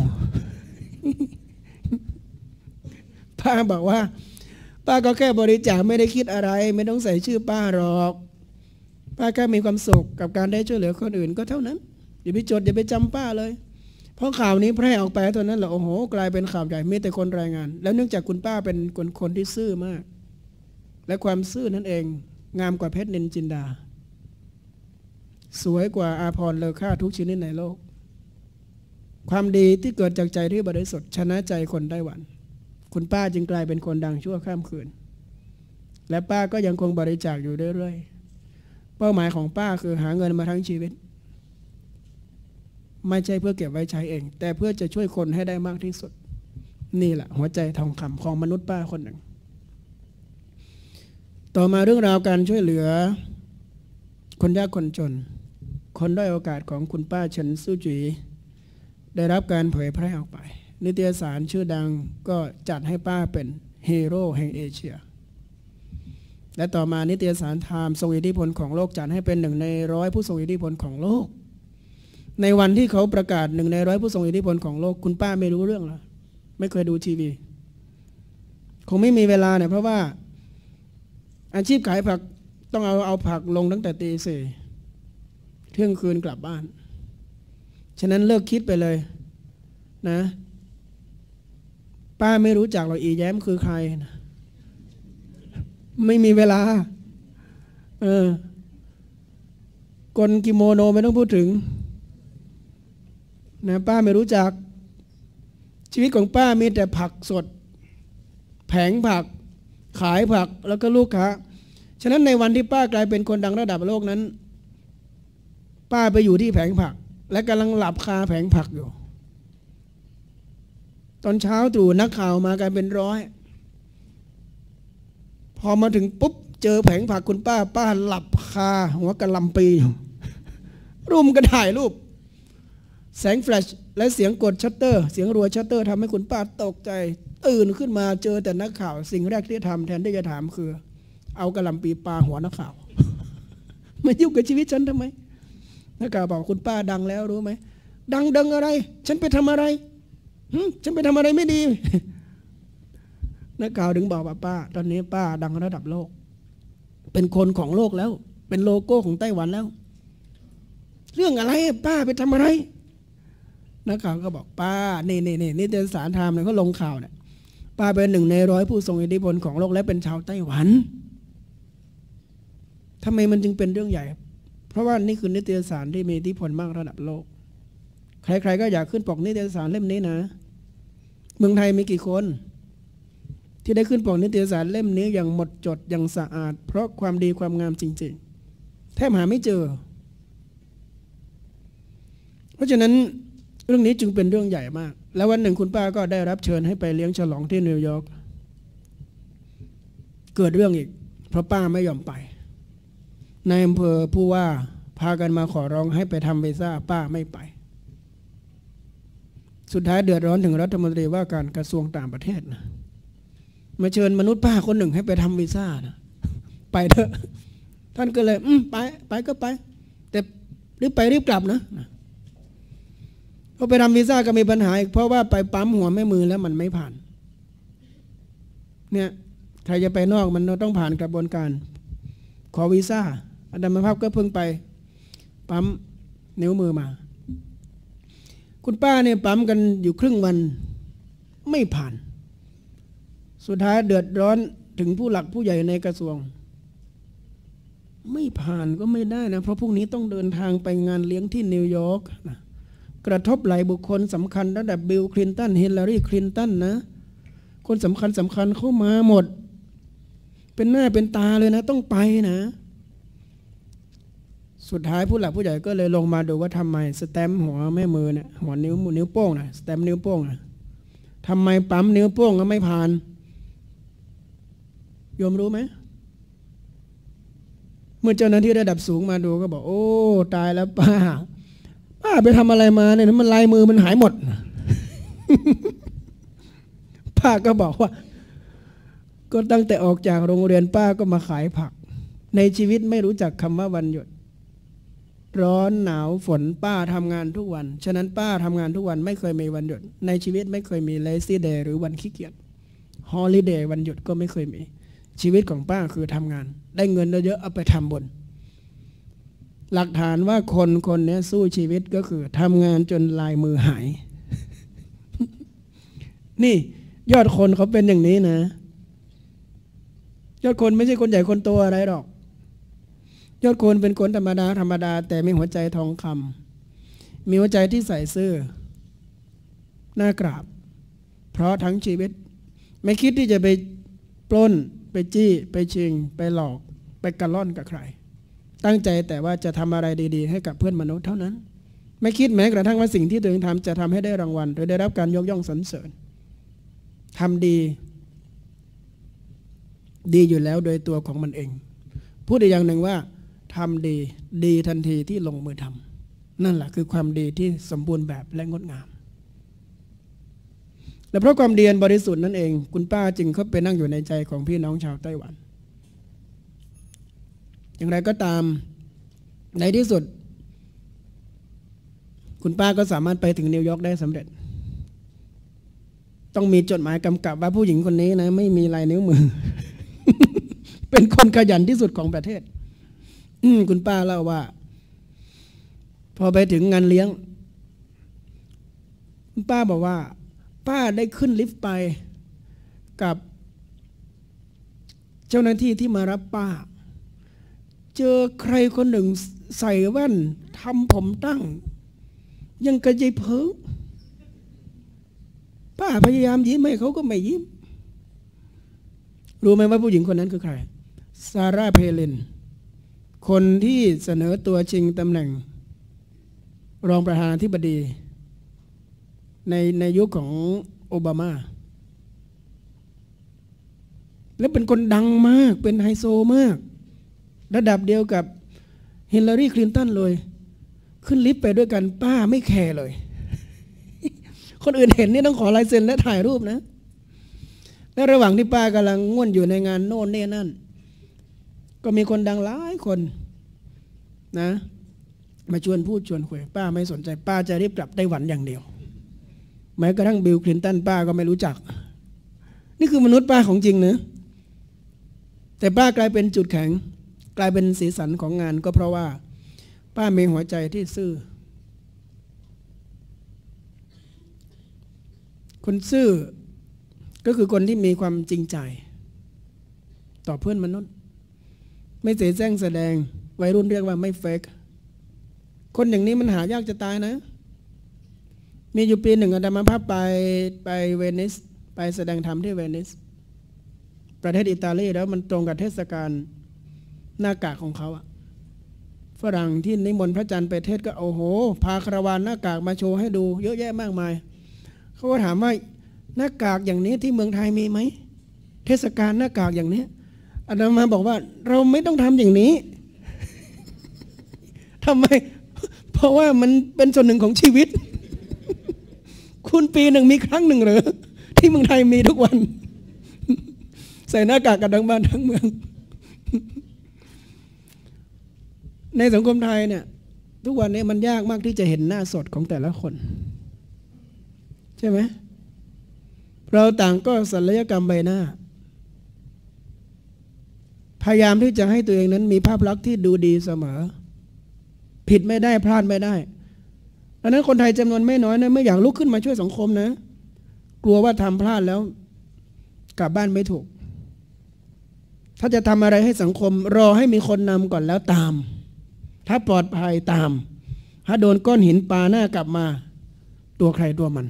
ป้าบอกว่าป้าก็แค่บริจาคไม่ได้คิดอะไรไม่ต้องใส่ชื่อป้าหรอกป้าแค่มีความสุขกับการได้ช่วยเหลือคนอื่นก็เท่านั้นอย่าไปจดอย่าไปจำป้าเลยเพราะข่าวนี้แพร่ออกไปตอนนั้นแหละโอ้โหกลายเป็นข่าวใหญ่มีแต่คนรายงานแล้วเนื่องจากคุณป้าเป็นคนคนที่ซื่อมากและความซื่อนั่นเองงามกว่าเพชรนินจินดาสวยกว่าอาภรณ์เลอค่าทุกชนิดในโลกความดีที่เกิดจากใจที่บริสุทธิ์ชนะใจคนไต้หวันคุณป้าจึงกลายเป็นคนดังชั่วข้ามคืนและป้าก็ยังคงบริจาคอยู่เรื่อยๆเป้าหมายของป้าคือหาเงินมาทั้งชีวิตไม่ใช่เพื่อเก็บไว้ใช้เองแต่เพื่อจะช่วยคนให้ได้มากที่สุดนี่แหละหัวใจทองคำของมนุษย์ป้าคนหนึ่งต่อมาเรื่องราวการช่วยเหลือคนยากคนจนคนด้อยโอกาสของคุณป้าเฉินซู่จีได้รับการเผยแพร่ออกไปนิตยสารชื่อดังก็จัดให้ป้าเป็นฮีโร่แห่งเอเชียและต่อมานิตยสารไทม์ทรงอิทธิพลของโลกจัดให้เป็นหนึ่งในร้อยผู้ทรงอิทธิพลของโลกในวันที่เขาประกาศหนึ่งในร้อยผู้ทรงอิทธิพลของโลกคุณป้าไม่รู้เรื่องหรอไม่เคยดูทีวีคงไม่มีเวลาเนี่ยเพราะว่าอาชีพขายผักต้องเอาเอาผักลงตั้งแต่ตีสี่เที่ยงคืนกลับบ้านฉะนั้นเลิกคิดไปเลยนะป้าไม่รู้จักหรอกอีแย้มคือใครนะไม่มีเวลาเออกลกิโมโนไม่ต้องพูดถึงนะป้าไม่รู้จักชีวิตของป้ามีแต่ผักสดแผงผักขายผักแล้วก็ลูกค้าฉะนั้นในวันที่ป้ากลายเป็นคนดังระดับโลกนั้นป้าไปอยู่ที่แผงผักและกำลังหลับคาแผงผักอยู่ตอนเช้าตรู่นักข่าวมากันเป็นร้อยพอมาถึงปุ๊บเจอแผงผักคุณป้าป้าหลับคาหัวกระลำปีอยู่รุมกันถ่ายรูปแสงแฟลชและเสียงกดชัตเตอร์เสียงรัวชัตเตอร์ทำให้คุณป้าตกใจตื่นขึ้นมาเจอแต่นักข่าวสิ่งแรกที่ทำแทนที่จะถามคือเอากระลำปีปาหัวนักข่าวมายุ่งกับชีวิตฉันทำไมนักข่าวบอกคุณป้าดังแล้วรู้ไหมดังดังอะไรฉันไปทำอะไรฉันไปทำอะไรไม่ดีนักข่าวถึงบอกว่าป้าตอนนี้ป้าดังระดับโลกเป็นคนของโลกแล้วเป็นโลโก้ของไต้หวันแล้วเรื่องอะไรป้าไปทำอะไรนักข่าวก็บอกป้านี่นี่นี่นิตยสารไทม์เนี่ยเขาลงข่าวเนี่ยป้าเป็นหนึ่งในร้อยผู้ทรงอิทธิพลของโลกและเป็นชาวไต้หวันทำไมมันจึงเป็นเรื่องใหญ่เพราะว่านี่คือนิตยสารที่มีอิทธิพลมากระดับโลกใครๆก็อยากขึ้นปกนิตยสารเล่มนี้นะเมืองไทยมีกี่คนที่ได้ขึ้นปกนิตยสารเล่มนี้อย่างหมดจดอย่างสะอาดเพราะความดีความงามจริงๆแทบหาไม่เจอเพราะฉะนั้นเรื่องนี้จึงเป็นเรื่องใหญ่มากแล้ววันหนึ่งคุณป้าก็ได้รับเชิญให้ไปเลี้ยงฉลองที่นิวยอร์กเกิดเรื่องอีกเพราะป้าไม่ยอมไปนายอำเภอผู้ว่าพากันมาขอร้องให้ไปทำวีซ่าป้าไม่ไปสุดท้ายเดือดร้อนถึงรัฐมนตรีว่าการกระทรวงต่างประเทศนะมาเชิญมนุษย์ป้าคนหนึ่งให้ไปทำวีซ่านะไปเถอะท่านก็เลยอืมไปไปก็ไปแต่รีบไปรีบกลับนะพอไปทำวีซ่าก็มีปัญหาอีกเพราะว่าไปปั๊มหัวแม่มือแล้วมันไม่ผ่านเนี่ยใครจะไปนอกมันต้องผ่านกระบวนการขอวีซ่าอาจารย์ภาพก็เพิ่งไปปั๊มนิ้วมือมาคุณป้าเนี่ยปั๊มกันอยู่ครึ่งวันไม่ผ่านสุดท้ายเดือดร้อนถึงผู้หลักผู้ใหญ่ในกระทรวงไม่ผ่านก็ไม่ได้นะเพราะพรุ่งนี้ต้องเดินทางไปงานเลี้ยงที่นิวยอร์กนะกระทบหลายบุคคลสำคัญระดับบิลคลินตันฮิลลารีคลินตันนะคนสำคัญสำคัญเข้ามาหมดเป็นหน้าเป็นตาเลยนะต้องไปนะสุดท้ายผู้หลักผู้ใหญ่ก็เลยลงมาดูว่าทำไมสแตมป์หัวแม่มือเนี่ยหัวนิ้วนิ้วโป้งนะสแตมป์นิ้วโป้งนะทำไมปั๊มนิ้วโป้งก็ไม่ผ่านโยมรู้ไหมเมื่อเจ้าหน้าที่ระดับสูงมาดูก็บอกโอ้ตายแล้วป้าป้าไปทำอะไรมาเนี่ยมันลายมือมันหายหมด ป้าก็บอกว่าก็ตั้งแต่ออกจากโรงเรียนป้าก็มาขายผักในชีวิตไม่รู้จักคำว่าวันหยุดร้อนหนาวฝนป้าทำงานทุกวันฉะนั้นป้าทำงานทุกวันไม่เคยมีวันหยุดในชีวิตไม่เคยมี lazy day หรือวันขี้เกียจ holiday วันหยุดก็ไม่เคยมีชีวิตของป้าคือทำงานได้เงินเยอะๆเอาไปทำบุญหลักฐานว่าคนคนนี้สู้ชีวิตก็คือทำงานจนลายมือหาย นี่ยอดคนเขาเป็นอย่างนี้นะยอดคนไม่ใช่คนใหญ่คนโตอะไรหรอกยอดคนเป็นคนธรรมดาธรรมดาแต่มีหัวใจทองคำมีหัวใจที่ใส่ซื่อน่ากราบเพราะทั้งชีวิตไม่คิดที่จะไปปล้นไปจี้ไปชิงไปหลอกไปกระล่อนกับใครตั้งใจแต่ว่าจะทำอะไรดีๆให้กับเพื่อนมนุษย์เท่านั้นไม่คิดแม้กระทั่งว่าสิ่งที่ตัวเองทำจะทำให้ได้รางวัลหรือได้รับการยกย่องสรรเสริญทำดีดีอยู่แล้วโดยตัวของมันเองพูดอีกอย่างหนึ่งว่าทำดีดีทันทีที่ลงมือทำนั่นแหละคือความดีที่สมบูรณ์แบบและงดงามและเพราะความดีอันบริสุทธิ์นั่นเองคุณป้าจึงเข้าไปนั่งอยู่ในใจของพี่น้องชาวไต้หวันอย่างไรก็ตามในที่สุดคุณป้าก็สามารถไปถึงนิวยอร์กได้สำเร็จต้องมีจดหมายกำกับว่าผู้หญิงคนนี้นะไม่มีลายนิ้วมือ เป็นคนขยันที่สุดของประเทศคุณป้าเล่าว่าพอไปถึงงานเลี้ยงคุณป้าบอกว่าป้าได้ขึ้นลิฟต์ไปกับเจ้าหน้าที่ที่มารับป้าเจอใครคนหนึ่งใส่แว่นทำผมตั้งยังกระจายเพิงป้าพยายามยิ้มให้เขาก็ไม่ยิ้มรู้ไหมว่าผู้หญิงคนนั้นคือใครซาร่าเพลินคนที่เสนอตัวชิงตำแหน่งรองประธานาธิบดีในในยุคของโอบามาและเป็นคนดังมากเป็นไฮโซมากระดับเดียวกับฮิลลารีคลินตันเลยขึ้นลิฟต์ไปด้วยกันป้าไม่แคร์เลย คนอื่นเห็นนี่ต้องขอลายเซ็นและถ่ายรูปนะและระหว่างที่ป้ากำลังง่วนอยู่ในงานโน่นนี่นั่นก็มีคนดังหลายคนนะมาชวนพูดชวนคุยป้าไม่สนใจป้าจะรีบกลับไต้หวันอย่างเดียวแม้กระทั่งบิลคลินตันป้าก็ไม่รู้จักนี่คือมนุษย์ป้าของจริงนะแต่ป้ากลายเป็นจุดแข็งกลายเป็นสีสันของงานก็เพราะว่าป้ามีหัวใจที่ซื่อคนซื่อก็คือคนที่มีความจริงใจต่อเพื่อนมนุษย์ไม่เสแสร้งแสดงวัยรุ่นเรียกว่าไม่เฟกคนอย่างนี้มันหายากจะตายนะมีอยู่ปีหนึ่งอาตมาภาพไปไปเวนิสไปแสดงธรรมที่เวนิสประเทศอิตาลีแล้วมันตรงกับเทศกาลหน้ากากของเขาอะฝรั่งที่นิมนต์พระจันทร์ไปเทศก็โอ้โหพาคาราวานหน้ากากมาโชว์ให้ดูเยอะแยะมากมายเขาก็ถามว่าหน้ากากอย่างนี้ที่เมืองไทยมีไหมเทศกาลหน้ากากอย่างนี้อาตมาบอกว่าเราไม่ต้องทำอย่างนี้ทำไมเพราะว่ามันเป็นส่วนหนึ่งของชีวิตคุณปีหนึ่งมีครั้งหนึ่งเหรอที่เมืองไทยมีทุกวันใส่หน้ากากกันทั้งบ้านทั้งเมืองในสังคมไทยเนี่ยทุกวันนี้มันยากมากที่จะเห็นหน้าสดของแต่ละคนใช่ไหมเราต่างก็ศัลยกรรมใบหน้าพยายามที่จะให้ตัวเองนั้นมีภาพลักษณ์ที่ดูดีเสมอผิดไม่ได้พลาดไม่ได้ดังนั้นคนไทยจำนวนไม่น้อยนะไม่อยากลุกขึ้นมาช่วยสังคมนะกลัวว่าทำพลาดแล้วกลับบ้านไม่ถูกถ้าจะทำอะไรให้สังคมรอให้มีคนนำก่อนแล้วตามถ้าปลอดภัยตามถ้าโดนก้อนหินปาหน้ากลับมาตัวใครตัวมัน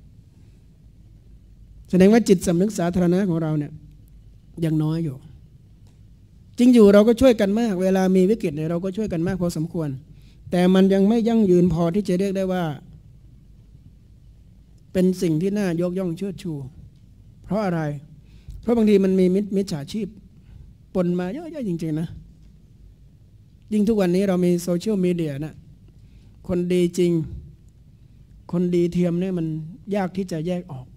แสดงว่าจิตสำนึกสาธารณะของเราเนี่ยยังน้อยอยู่จริงอยู่เราก็ช่วยกันมากเวลามีวิกฤตเนี่ยเราก็ช่วยกันมากพอสมควรแต่มันยังไม่ยั่งยืนพอที่จะเรียกได้ว่าเป็นสิ่งที่น่ายกย่องเชิดชูเพราะอะไรเพราะบางทีมันมีมิจฉาชีพปนมาเยอะๆจริงๆนะยิ่งทุกวันนี้เรามีโซเชียลมีเดียนะคนดีจริงคนดีเทียมเนี่ยมันยากที่จะแยกออก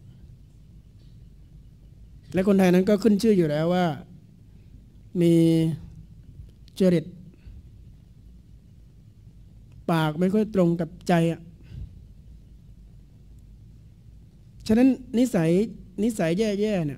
และคนไทยนั้นก็ขึ้นชื่ออยู่แล้วว่ามีจริตปากไม่ค่อยตรงกับใจอ่ะฉะนั้นนิสัยนิสัยแย่ๆเนี่ย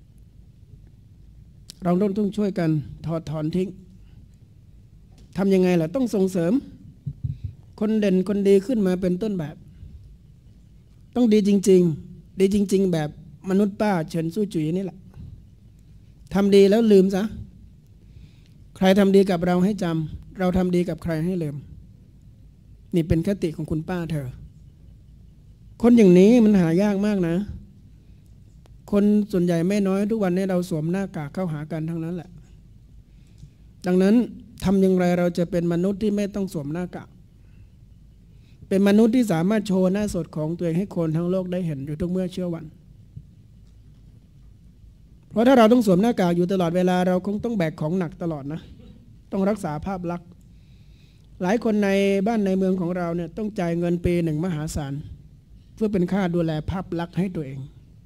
เราต้องต้องช่วยกันถอดถอนทิ้งทำยังไงล่ะต้องส่งเสริมคนเด่นคนดีขึ้นมาเป็นต้นแบบต้องดีจริงๆดีจริงๆแบบมนุษย์ป้าเฉินสู้จุ๋ยนี่แหละทำดีแล้วลืมซะใครทำดีกับเราให้จำเราทำดีกับใครให้ลืมนี่เป็นคติของคุณป้าเธอคนอย่างนี้มันหายากมากนะคนส่วนใหญ่ไม่น้อยทุกวันนี้เราสวมหน้ากากเข้าหากันทั้งนั้นแหละดังนั้นทำอย่างไรเราจะเป็นมนุษย์ที่ไม่ต้องสวมหน้ากากเป็นมนุษย์ที่สามารถโชว์หน้าสดของตัวเองให้คนทั้งโลกได้เห็นอยู่ทุกเมื่อเชื่อวันเพราะถ้าเราต้องสวมหน้ากากอยู่ตลอดเวลาเราคงต้องแบกของหนักตลอดนะต้องรักษาภาพลักษณ์หลายคนในบ้านในเมืองของเราเนี่ยต้องจ่ายเงินปีหนึ่งมหาศาลเพื่อเป็นค่าดูแลภาพลักษณ์ให้ตัวเอง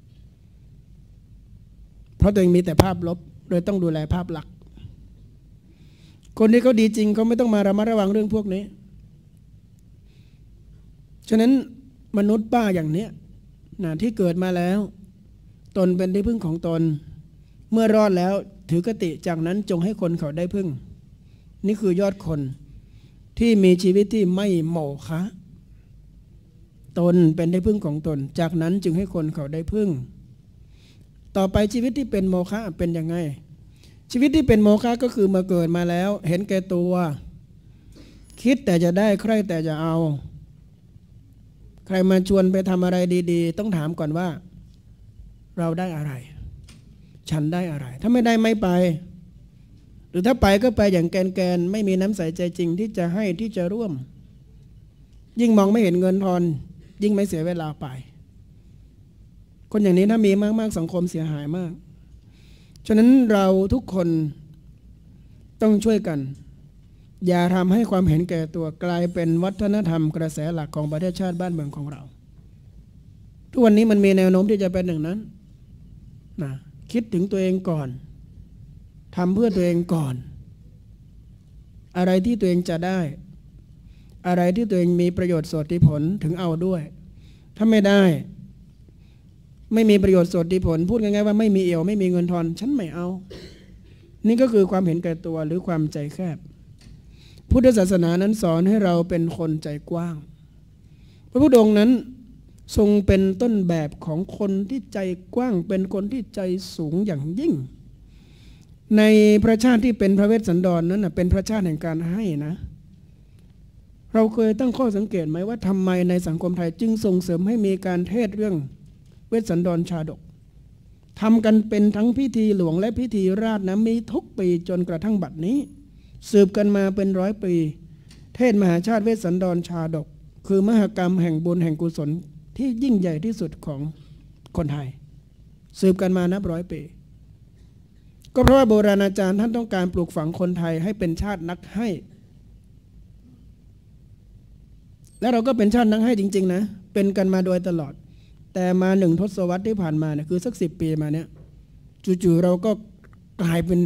เพราะตัวเองมีแต่ภาพลบเลยต้องดูแลภาพลักษณ์คนที่เขาดีจริงเขาไม่ต้องมาระมัดระวังเรื่องพวกนี้ฉะนั้นมนุษย์ป้าอย่างนี้นะที่เกิดมาแล้วตนเป็นที่พึ่งของตนเมื่อรอดแล้วถือกติจากนั้นจงให้คนเขาได้พึ่งนี่คือยอดคนที่มีชีวิตที่ไม่โมฆะตนเป็นที่พึ่งของตนจากนั้นจึงให้คนเขาได้พึ่งต่อไปชีวิตที่เป็นโมฆะเป็นยังไงชีวิตที่เป็นโมฆะก็คือมาเกิดมาแล้วเห็นแก่ตัวคิดแต่จะได้ใครแต่จะเอาใครมาชวนไปทำอะไรดีๆต้องถามก่อนว่าเราได้อะไรฉันได้อะไรถ้าไม่ได้ไม่ไปหรือถ้าไปก็ไปอย่างแกนๆไม่มีน้ำใสใจจริงที่จะให้ที่จะร่วมยิ่งมองไม่เห็นเงินทอนยิ่งไม่เสียเวลาไปคนอย่างนี้ถ้ามีมากๆสังคมเสียหายมากฉะนั้นเราทุกคนต้องช่วยกันอย่าทำให้ความเห็นแก่ตัวกลายเป็นวัฒนธรรมกระแสหลักของประเทศชาติบ้านเมืองของเราทุกวันนี้มันมีแนวโน้มที่จะเป็นอย่างนั้นนะคิดถึงตัวเองก่อนทำเพื่อตัวเองก่อนอะไรที่ตัวเองจะได้อะไรที่ตัวเองมีประโยชน์โสติผลถึงเอาด้วยถ้าไม่ได้ไม่มีประโยชน์โสติผลพูดง่ายๆว่าไม่มีเอี่ยวไม่มีเงินทอนฉันไม่เอานี่ก็คือความเห็นแก่ตัวหรือความใจแคบพุทธศาสนานั้นสอนให้เราเป็นคนใจกว้างพระพุทธองค์นั้นทรงเป็นต้นแบบของคนที่ใจกว้างเป็นคนที่ใจสูงอย่างยิ่งในพระชาติที่เป็นพระเวสสันดร นั้นเป็นพระชาติแห่งการให้นะเราเคยตั้งข้อสังเกตไหมว่าทำไมในสังคมไทยจึงส่งเสริมให้มีการเทศเรื่องเวสสันดรชาดกทำกันเป็นทั้งพิธีหลวงและพิธีราชนะมีทุกปีจนกระทั่งบัดนี้สืบกันมาเป็นร้อยปีเทศมหาชาติเวสสันดรชาดกคือมหกรรมแห่งบุญแห่งกุศลที่ยิ่งใหญ่ที่สุดของคนไทยสืบกันมานับร้อยปีก็เพราะว่าโบราณอาจารย์ท่านต้องการปลูกฝังคนไทยให้เป็นชาตินักให้และเราก็เป็นชาตินักให้จริงๆนะเป็นกันมาโดยตลอดแต่มาหนึ่งทศวรรษที่ผ่านมาเนี่ยคือสักสิบปีมาเนี่ยจู่ๆเราก็กลายเป็น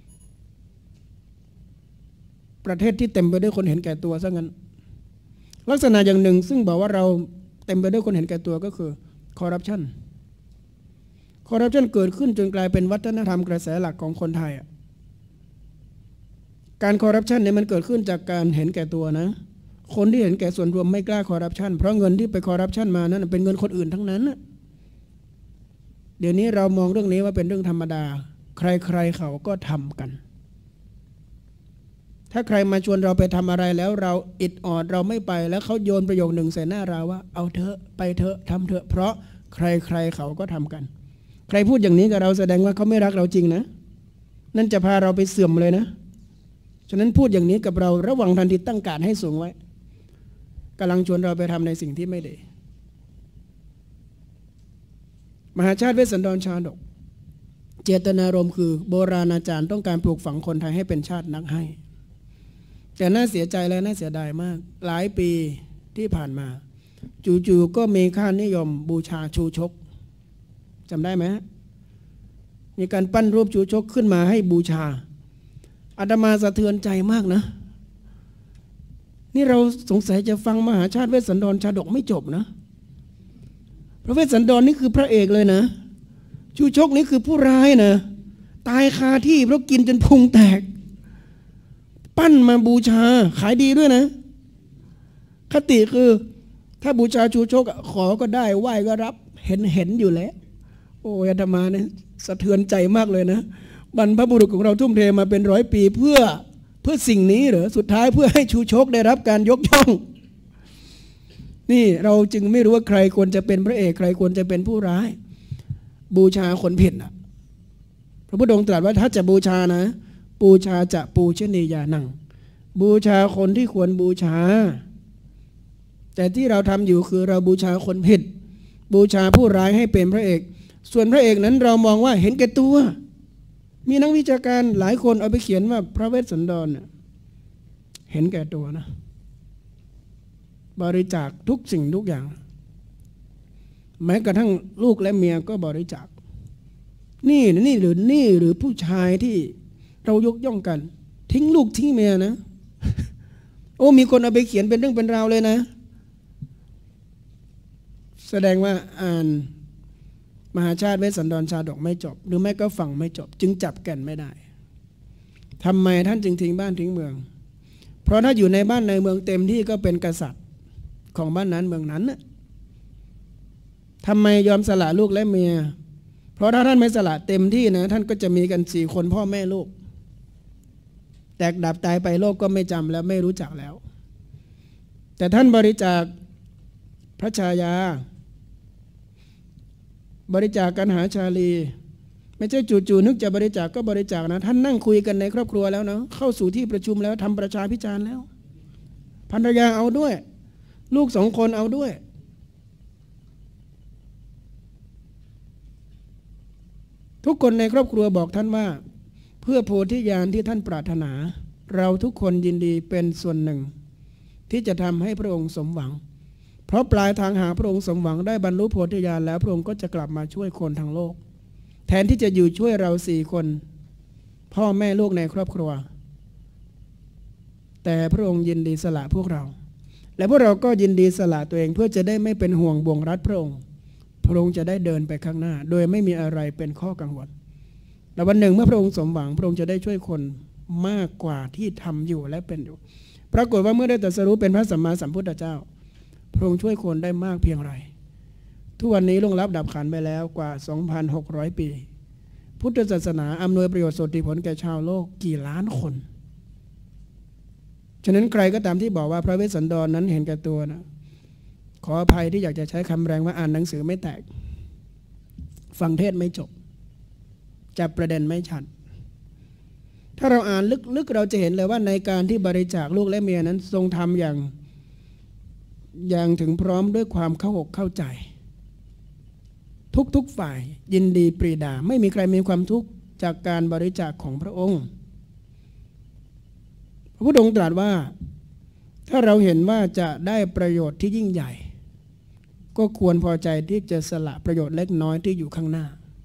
ประเทศที่เต็มไปด้วยคนเห็นแก่ตัวซะงั้นลักษณะอย่างหนึ่งซึ่งบอกว่าเราเต็มไปด้วยคนเห็นแก่ตัวก็คือคอร์รัปชันคอร์รัปชันเกิดขึ้นจนกลายเป็นวัฒนธรรมกระแสหลักของคนไทยการคอร์รัปชันเนี่ยมันเกิดขึ้นจากการเห็นแก่ตัวนะคนที่เห็นแก่ส่วนรวมไม่กล้าคอร์รัปชันเพราะเงินที่ไปคอร์รัปชันมานั้นเป็นเงินคนอื่นทั้งนั้นเดี๋ยวนี้เรามองเรื่องนี้ว่าเป็นเรื่องธรรมดาใครๆเขาก็ทำกันถ้าใครมาชวนเราไปทำอะไรแล้วเราอิดออดเราไม่ไปแล้วเขาโยนประโยคหนึ่งใส่หน้าเราว่าเอาเถอะไปเถอะทำเถอะเพราะใครๆเขาก็ทำกันใครพูดอย่างนี้กับเราแสดงว่าเขาไม่รักเราจริงนะนั่นจะพาเราไปเสื่อมเลยนะฉะนั้นพูดอย่างนี้กับเราระวังทันทีตั้งการให้สูงไว้กำลังชวนเราไปทำในสิ่งที่ไม่ดีมหาชาติเวสสันดรชาดกเจตนารมณ์คือโบราณอาจารย์ต้องการปลูกฝังคนไทยให้เป็นชาตินักให้แต่น่าเสียใจและน่าเสียดายมากหลายปีที่ผ่านมาจู่ๆก็มีค่านิยมบูชาชูชกจำได้ไหมมีการปั้นรูปชูชกขึ้นมาให้บูชาอาตมาสะเทือนใจมากนะนี่เราสงสัยจะฟังมหาชาติเวสสันดรชาดกไม่จบนะพระเวสสันดรนี่คือพระเอกเลยนะชูชกนี่คือผู้ร้ายนะตายคาที่เพราะกินจนพุงแตกปั้นมาบูชาขายดีด้วยนะคติคือถ้าบูชาชูชกขอก็ได้ไหว้ก็รับเห็นเห็นอยู่แล้วโอ้ยอาตมาเนี่ยสะเทือนใจมากเลยนะบรรพบุรุษของเราทุ่มเทมาเป็นร้อยปีเพื่อเพื่อสิ่งนี้เหรอสุดท้ายเพื่อให้ชูชกได้รับการยกย่องนี่เราจึงไม่รู้ว่าใครควรจะเป็นพระเอกใครควรจะเป็นผู้ร้ายบูชาคนผิดนะพระพุทธองค์ตรัสว่าถ้าจะบูชานะบูชาจะปูชนียานังบูชาคนที่ควรบูชาแต่ที่เราทำอยู่คือเราบูชาคนผิดบูชาผู้ร้ายให้เป็นพระเอกส่วนพระเอกนั้นเรามองว่าเห็นแก่ตัวมีนักวิชาการหลายคนเอาไปเขียนว่าพระเวสสันดรเห็นแก่ตัวนะบริจาคทุกสิ่งทุกอย่างแม้กระทั่งลูกและเมียก็บริจาคนี่นี่หรือนี่หรือผู้ชายที่เรายกย่องกันทิ้งลูกทิ้งเมียนะโอ้มีคนเอาไปเขียนเป็นเรื่องเป็นราวเลยนะแสดงว่าอ่านมหาชาติเวสสันดรชาดกไม่จบหรือไม่ก็ฟังไม่จบจึงจับแก่นไม่ได้ทำไมท่านจึงทิ้งบ้านทิ้งเมืองเพราะถ้าอยู่ในบ้านในเมืองเต็มที่ก็เป็นกษัตริย์ของบ้านนั้นเมืองนั้นน่ะทำไมยอมสละลูกและเมียเพราะถ้าท่านไม่สละเต็มที่นะท่านก็จะมีกันสี่คนพ่อแม่ลูกแตกดับตายไปโลกก็ไม่จำแล้วไม่รู้จักแล้วแต่ท่านบริจาคพระชายาบริจาคกันหาชาลีไม่ใช่จู่ๆนึกจะบริจาคก็บริจาคนะท่านนั่งคุยกันในครอบครัวแล้วนะเข้าสู่ที่ประชุมแล้วทำประชาพิจารณ์แล้วภรรยาเอาด้วยลูกสองคนเอาด้วยทุกคนในครอบครัวบอกท่านว่าเพื่อโพธิญาณที่ท่านปรารถนาเราทุกคนยินดีเป็นส่วนหนึ่งที่จะทำให้พระองค์สมหวังเพราะปลายทางหาพระองค์สมหวังได้บรรลุโพธิญาณแล้วพระองค์ก็จะกลับมาช่วยคนทั้งโลกแทนที่จะอยู่ช่วยเราสี่คนพ่อแม่ลูกในครอบครัวแต่พระองค์ยินดีสละพวกเราและพวกเราก็ยินดีสละตัวเองเพื่อจะได้ไม่เป็นห่วงบ่วงรัดพระองค์พระองค์จะได้เดินไปข้างหน้าโดยไม่มีอะไรเป็นข้อกังวลและวันหนึ่งเมื่อพระองค์สมหวังพระองค์จะได้ช่วยคนมากกว่าที่ทำอยู่และเป็นอยู่ปรากฏว่าเมื่อได้ตรัสรู้เป็นพระสัมมาสัมพุทธเจ้าพระองค์ช่วยคนได้มากเพียงไรทุกวันนี้ล่วงลับดับขันไปแล้วกว่า สองพันหกร้อย ปีพุทธศาสนาอำนวยประโยชน์สติผลแก่ชาวโลกกี่ล้านคนฉะนั้นใครก็ตามที่บอกว่าพระเวสสันดรนั้นเห็นแก่ตัวนะขออภัยที่อยากจะใช้คำแรงว่าอ่านหนังสือไม่แตกฟังเทศไม่จบจับประเด็นไม่ชัดถ้าเราอ่านลึกๆเราจะเห็นเลยว่าในการที่บริจาคลูกและเมียนั้นทรงทำอย่างอย่างถึงพร้อมด้วยความเข้าอกเข้าใจทุกๆฝ่ายยินดีปรีดาไม่มีใครมีความทุกข์จากการบริจาคของพระองค์พระพุทธองค์ตรัสว่าถ้าเราเห็นว่าจะได้ประโยชน์ที่ยิ่งใหญ่ก็ควรพอใจที่จะสละประโยชน์เล็กน้อยที่อยู่ข้างหน้า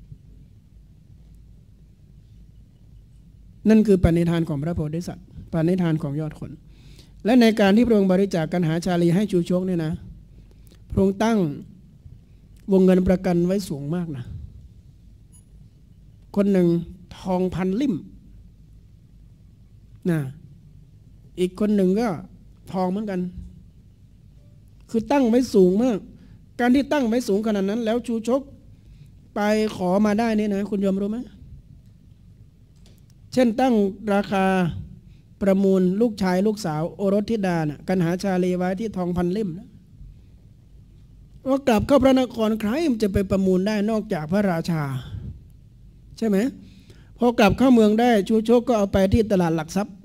นั่นคือปณิธานของพระโพธิสัตว์ปณิธานของยอดคนและในการที่พระองค์บริจาคกันหาชาลีให้ชูชกเนี่ยนะพระองค์ตั้งวงเงินประกันไว้สูงมากนะคนหนึ่งทองพันลิ่มนะอีกคนหนึ่งก็ทองเหมือนกันคือตั้งไว้สูงมากการที่ตั้งไว้สูงขนาดนั้นแล้วชูชกไปขอมาได้นี่นะคุณโยมรู้ไหมเช่นตั้งราคาประมูลลูกชายลูกสาวโอรสธิดานะกันหาชาลีไว้ที่ทองพันลิ่มนะว่ากลับเข้าพระนครใครมันจะไปประมูลได้นอกจากพระราชาใช่ไหมพอกลับเข้าเมืองได้ชูชกก็เอาไปที่ตลาดหลักทรัพย์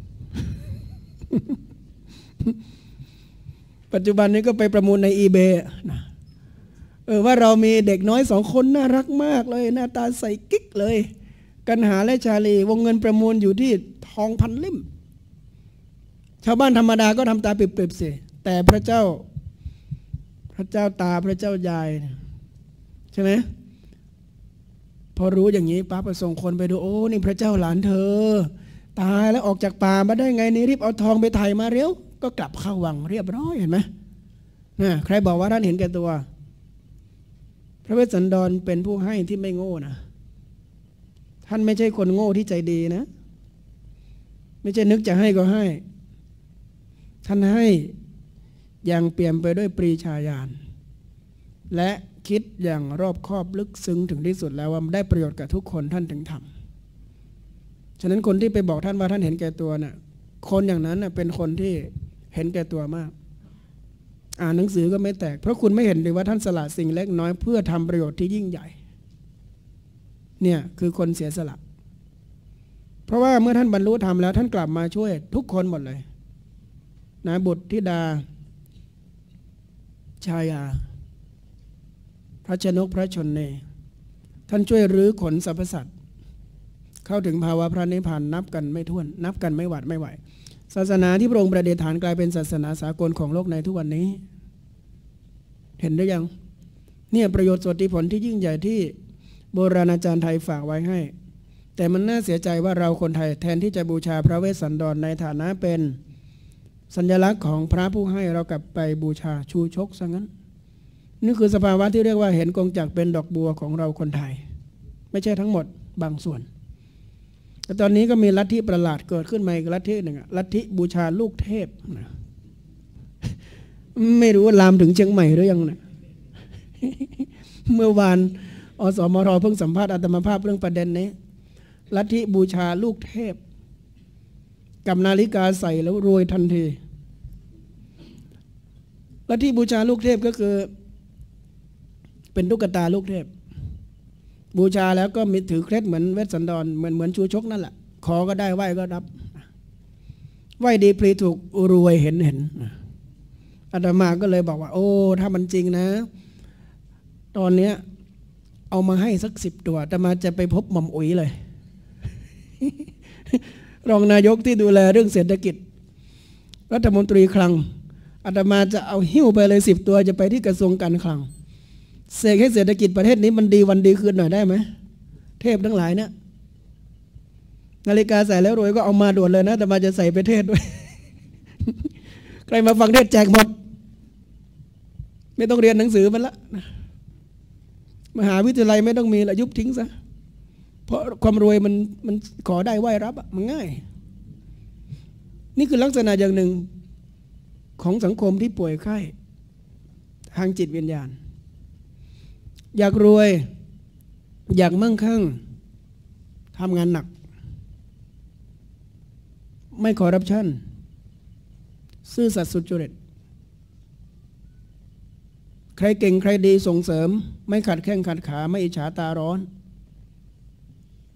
ปัจจุบันนี้ก็ไปประมูลในอีเบย์นะเออว่าเรามีเด็กน้อยสองคนน่ารักมากเลยหน้าตาใสกิ๊กเลยกันหาและชาลีวงเงินประมูลอยู่ที่ทองพันลิ่มชาวบ้านธรรมดาก็ทำตาปิบๆสิแต่พระเจ้าพระเจ้าตาพระเจ้ายายใช่ไหมพอรู้อย่างนี้ป้าประส่งคนไปดูโอ้นี่พระเจ้าหลานเธอตายแล้วออกจากป่ามาได้ไงนี่รีบเอาทองไปไถ่มาเร็วก็กลับเข้าวังเรียบร้อยเห็นไหมนะใครบอกว่าท่านเห็นแก่ตัวพระเวสสันดรเป็นผู้ให้ที่ไม่โง่นะท่านไม่ใช่คนโง่ที่ใจดีนะไม่ใช่นึกจะให้ก็ให้ท่านให้อย่างเปี่ยมไปด้วยปรีชาญาณและคิดอย่างรอบคอบลึกซึ้งถึงที่สุดแล้วว่าได้ประโยชน์กับทุกคนท่านถึงทำฉะนั้นคนที่ไปบอกท่านว่าท่านเห็นแก่ตัวน่ะคนอย่างนั้นน่ะเป็นคนที่เห็นแก่ตัวมากอ่านหนังสือก็ไม่แตกเพราะคุณไม่เห็นเลยว่าท่านสละสิ่งเล็กน้อยเพื่อทำประโยชน์ที่ยิ่งใหญ่เนี่ยคือคนเสียสละเพราะว่าเมื่อท่านบรรลุธรรมแล้วท่านกลับมาช่วยทุกคนหมดเลยนะบุตรธิดาชายาพระชนกพระชนเนท่านช่วยรื้อขนสรรพสัตว์เข้าถึงภาวะพระนิพพานนับกันไม่ถ้วนนับกันไม่หวาดไม่ไหวศาสนาที่พระองค์ประดิษฐานกลายเป็นศาสนาสากลของโลกในทุกวันนี้เห็นหรือยังเนี่ยประโยชน์ส่วนที่ผลที่ยิ่งใหญ่ที่โบราณอาจารย์ไทยฝากไว้ให้แต่มันน่าเสียใจว่าเราคนไทยแทนที่จะบูชาพระเวสสันดรในฐานะเป็นสัญลักษณ์ของพระผู้ให้เรากลับไปบูชาชูชกซะงั้นนี่คือสภาวะที่เรียกว่าเห็นกงจักรเป็นดอกบัวของเราคนไทยไม่ใช่ทั้งหมดบางส่วนแต่ตอนนี้ก็มีลัทธิประหลาดเกิดขึ้นมาอีกลัทธิหนึ่งลัทธิบูชาลูกเทพนะไม่รู้ว่าลามถึงเชียงใหม่หรือยังนะเมื่อวานอสมรเพิ่งสัมภาษณ์อาตมาภาพเรื่องประเด็นนี้ลัทธิบูชาลูกเทพกับนาฬิกาใส่แล้วรวยทันทีลัทธิบูชาลูกเทพก็คือเป็นตุ๊กตาลูกเทพบูชาแล้วก็มีถือเคล็ดเหมือนเวสสันดรเหมือนเหมือนชูชกนั่นแหละขอก็ได้ไหวก็รับไหวดีพลีถูกรวยเห็นเห็นอาตมาก็เลยบอกว่าโอ้ถ้ามันจริงนะตอนเนี้ยเอามาให้สักสิบตัวอาตมาจะไปพบหม่อมอุ๋ยเลย รองนายกที่ดูแลเรื่องเศรษฐกิจรัฐมนตรีคลังอาตมาจะเอาหิ้วไปเลยสิบตัวจะไปที่กระทรวงการคลังเสกให้เศรษฐกิจประเทศนี้มันดีวันดีคืนหน่อยได้ไหมเทพทั้งหลายเนี่ยนาฬิกาใส่แล้วรวยก็เอามาด่วนเลยนะแต่มาจะใส่ไปเทศด้วย ใครมาฟังเทศแจกหมดไม่ต้องเรียนหนังสือมันละมหาวิทยาลัยไม่ต้องมีละยุบทิ้งซะเพราะความรวยมันมันขอได้ไหวรับอ่ะมันง่ายนี่คือลักษณะอย่างหนึ่งของสังคมที่ป่วยไข้ทางจิตวิญญาณอยากรวยอยากมั่งคั่งทำงานหนักไม่คอร์รัปชันซื่อสัตย์สุจริตใครเก่งใครดีส่งเสริมไม่ขัดแข้งขัดขาไม่อิจฉาตาร้อน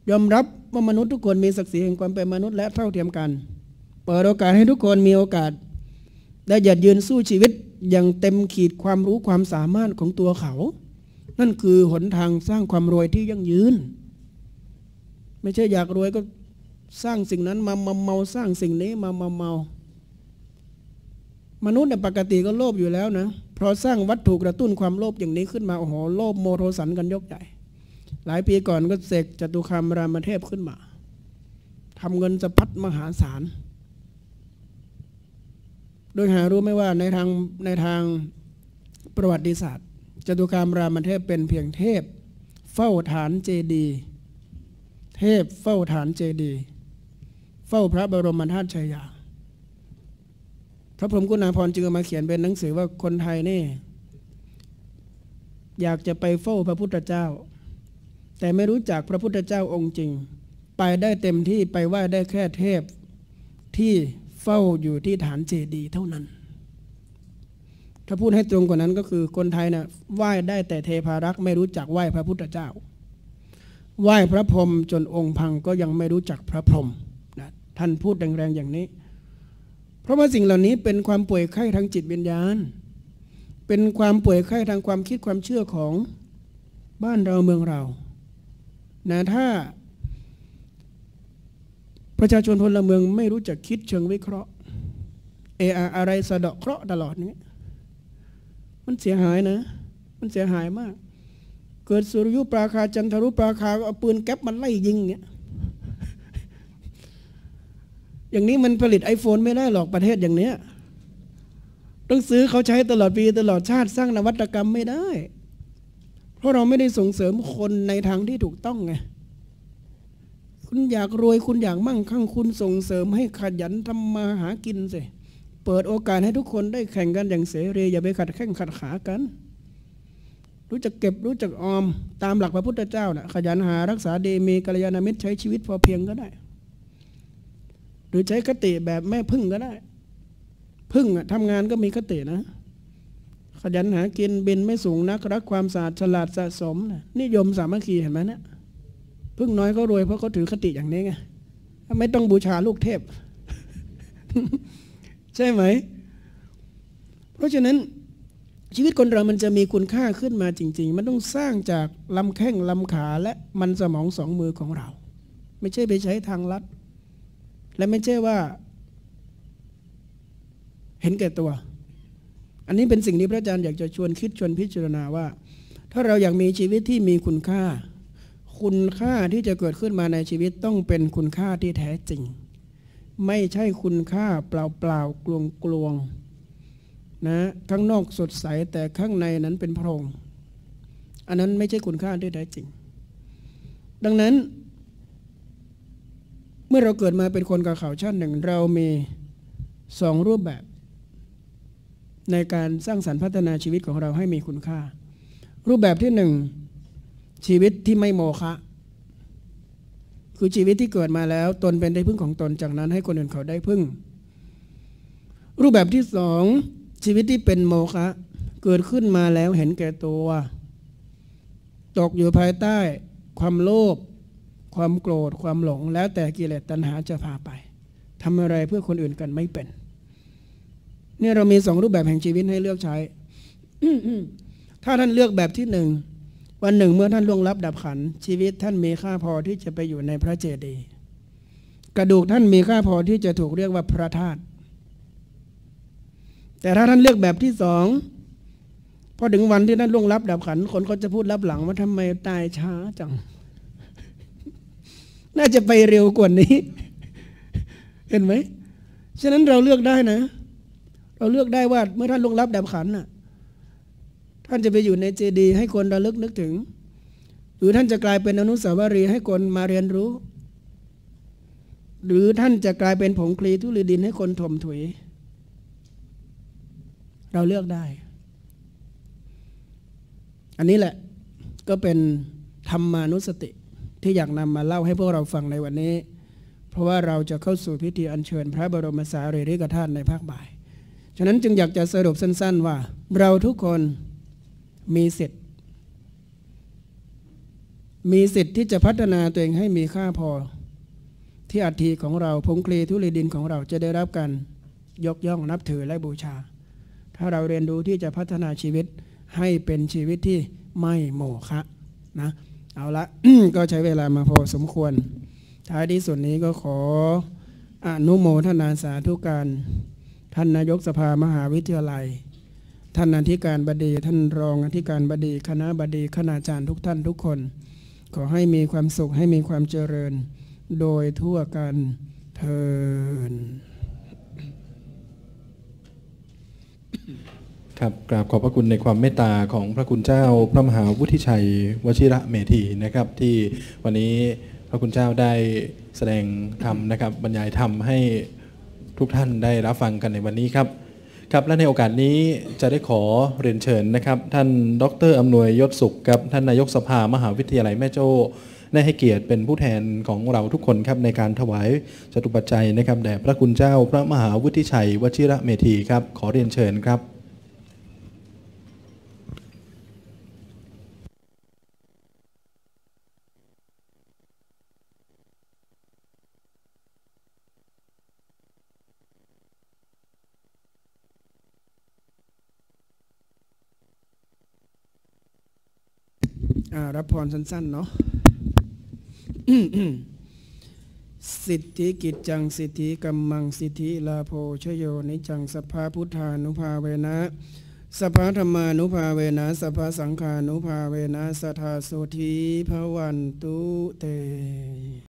ยอมรับว่ามนุษย์ทุกคนมีศักดิ์ศรีแห่งความเป็นมนุษย์และเท่าเทียมกันเปิดโอกาสให้ทุกคนมีโอกาสได้หยัดยืนสู้ชีวิตอย่างเต็มขีดความรู้ความสามารถของตัวเขานั่นคือหนทางสร้างความรวยที่ยั่งยืนไม่ใช่อยากรวยก็สร้างสิ่งนั้นมามาเมาสร้างสิ่งนี้มามาเมามนุษย์เนี่ยปกติก็โลภอยู่แล้วนะพอสร้างวัตถุกระตุ้นความโลภอย่างนี้ขึ้นมาโอ้โหโลภโมโทสันกันยกใหญ่หลายปีก่อนก็เสกจตุคามรามเทพขึ้นมาทำเงินสะพัดมหาศาลโดยหารู้ไหมว่าในทางในทางประวัติศาสตร์จตุคามรามเทพเป็นเพียงเทพเฝ้าฐานเจดีย์เทพเฝ้าฐานเจดีย์เฝ้าพระบรมธาตุชัยยาพระพรหมกุณาภรณ์จึงเอามาเขียนเป็นหนังสือว่าคนไทยนี่อยากจะไปเฝ้าพระพุทธเจ้าแต่ไม่รู้จักพระพุทธเจ้าองค์จริงไปได้เต็มที่ไปไหว้ได้แค่เทพที่เฝ้าอยู่ที่ฐานเจดีย์เท่านั้นถ้าพูดให้ตรงกว่านั้นก็คือคนไทยน่ะไหว้ได้แต่เทพารักษ์ไม่รู้จักไหว้พระพุทธเจ้าไหว้พระพรหมจนองค์พังก็ยังไม่รู้จักพระพรหมนะท่านพูดแรงๆอย่างนี้เพราะว่าสิ่งเหล่านี้เป็นความป่วยไข้ทางจิตวิญญาณเป็นความป่วยไข้ทางความคิดความเชื่อของบ้านเราเมืองเรานะถ้าประชาชนพลเมืองไม่รู้จักคิดเชิงวิเคราะห์เอออะไรสะเดาะเคราะห์ตลอดนี้มันเสียหายนะมันเสียหายมากเกิดสุริยุปราคาจันทรุปราคาก็เอาปืนแก๊ปมันไล่ยิงเงี้ยอย่างนี้มันผลิต ไอโฟน ไม่ได้หรอกประเทศอย่างเนี้ยต้องซื้อเขาใช้ตลอดปีตลอดชาติสร้างนวัตกรรมไม่ได้เพราะเราไม่ได้ส่งเสริมคนในทางที่ถูกต้องไงคุณอยากรวยคุณอยากมั่งคั่งคุณส่งเสริมให้ขยันทำมาหากินสิเปิดโอกาสให้ทุกคนได้แข่งกันอย่างเสรีอย่าไปขัดแข้งขัดขากันรู้จักเก็บรู้จักออมตามหลักพระพุทธเจ้านะขยันหารักษาดีมีกัลยาณมิตรใช้ชีวิตพอเพียงก็ได้หรือใช้คติแบบแม่พึ่งก็ได้พึ่งอะทำงานก็มีคตินะขยันหากินบินไม่สูงนักรักความสะอาดฉลาดสะสมนะนิยมสามัคคีเห็นไหมนะพึ่งน้อยก็รวยเพราะเขาถือคติอย่างนี้ไงไม่ต้องบูชาลูกเทพ ใช่ไหมเพราะฉะนั้นชีวิตคนเรามันจะมีคุณค่าขึ้นมาจริงๆมันต้องสร้างจากลำแข้งลำขาและมันสมองสองมือของเราไม่ใช่ไปใช้ทางลัดและไม่ใช่ว่าเห็นแก่ตัวอันนี้เป็นสิ่งที่พระอาจารย์อยากจะชวนคิดชวนพิจารณาว่าถ้าเราอยากมีชีวิตที่มีคุณค่าคุณค่าที่จะเกิดขึ้นมาในชีวิตต้องเป็นคุณค่าที่แท้จริงไม่ใช่คุณค่าเปล่าๆกลวงๆนะข้างนอกสดใสแต่ข้างในนั้นเป็นโพรงอันนั้นไม่ใช่คุณค่าที่แท้จริงดังนั้นเมื่อเราเกิดมาเป็นคนกับเขาชาติหนึ่งเรามีสองรูปแบบในการสร้างสรรค์พัฒนาชีวิตของเราให้มีคุณค่ารูปแบบที่หนึ่งชีวิตที่ไม่โมฆะคือชีวิตที่เกิดมาแล้วตนเป็นได้พึ่งของตนจากนั้นให้คนอื่นเขาได้พึ่งรูปแบบที่สองชีวิตที่เป็นโมฆะเกิดขึ้นมาแล้วเห็นแก่ตัวตกอยู่ภายใต้ความโลภความโกรธความหลงแล้วแต่กิเลสตัณหาจะพาไปทำอะไรเพื่อคนอื่นกันไม่เป็นเนี่ยเรามีสองรูปแบบแห่งชีวิตให้เลือกใช้ ถ้าท่านเลือกแบบที่หนึ่งวันหนึ่งเมื่อท่านล่วงลับดับขันชีวิตท่านมีค่าพอที่จะไปอยู่ในพระเจดีย์กระดูกท่านมีค่าพอที่จะถูกเรียกว่าพระธาตุแต่ถ้าท่านเลือกแบบที่สองพอถึงวันที่ท่านล่วงลับดับขันคนก็จะพูดลับหลังว่าทำไมตายช้าจัง น่าจะไปเร็วกว่านี้ เห็นไหมฉะนั้นเราเลือกได้นะเราเลือกได้ว่าเมื่อท่านล่วงลับดับขันน่ะท่านจะไปอยู่ในเจดีย์ให้คนระลึกนึกถึงหรือท่านจะกลายเป็นอนุสาวรีย์ให้คนมาเรียนรู้หรือท่านจะกลายเป็นผงคลีทุลีดินให้คนถมถุยเราเลือกได้อันนี้แหละก็เป็นธรรมานุสติที่อยากนำมาเล่าให้พวกเราฟังในวันนี้เพราะว่าเราจะเข้าสู่พิธีอัญเชิญพระบรมสารีริกธาตุในภาคบ่ายฉะนั้นจึงอยากจะสรุปสั้นๆว่าเราทุกคนมีสิทธิ์มีสิทธิ์ที่จะพัฒนาตัวเองให้มีค่าพอที่อัฐิของเราผงคลีธุลีดินของเราจะได้รับการยกย่องนับถือและบูชาถ้าเราเรียนรู้ที่จะพัฒนาชีวิตให้เป็นชีวิตที่ไม่โมฆะนะเอาละ ก็ใช้เวลามาพอสมควรท้ายที่สุดนี้ก็ขออนุโมทนาสาธุการท่านนายกสภามหาวิทยาลัยท่านอธิการบดีท่านรองอธิการบดีคณะบดีคณาจารย์ทุกท่านทุกคนขอให้มีความสุขให้มีความเจริญโดยทั่วกันเทินครับกราบขอบพระคุณในความเมตตาของพระคุณเจ้าพระมหาวุฒิชัยวชิระเมธีนะครับที่วันนี้พระคุณเจ้าได้แสดงธรรมนะครับบรรยายธรรมให้ทุกท่านได้รับฟังกันในวันนี้ครับครับและในโอกาสนี้จะได้ขอเรียนเชิญนะครับท่านดร.อำนวยยศสุขกับท่านนายกสภามหาวิทยาลัยแม่โจ้ได้ให้เกียรติเป็นผู้แทนของเราทุกคนครับในการถวายจตุปัจจัยนะครับแด่พระคุณเจ้าพระมหาวุฒิชัยวชิระเมธีครับขอเรียนเชิญครับรับพรสั้นๆเนาะ สิทธิกิจจังสิทธิกัมมังสิทธิลาโภชโยนิจังสัพพะพุทธานุภาเวนะสัพพะธรรมานุภาเวนะสัพพะสังฆานุภาเวนะสัทธาโสธีภวันตุเต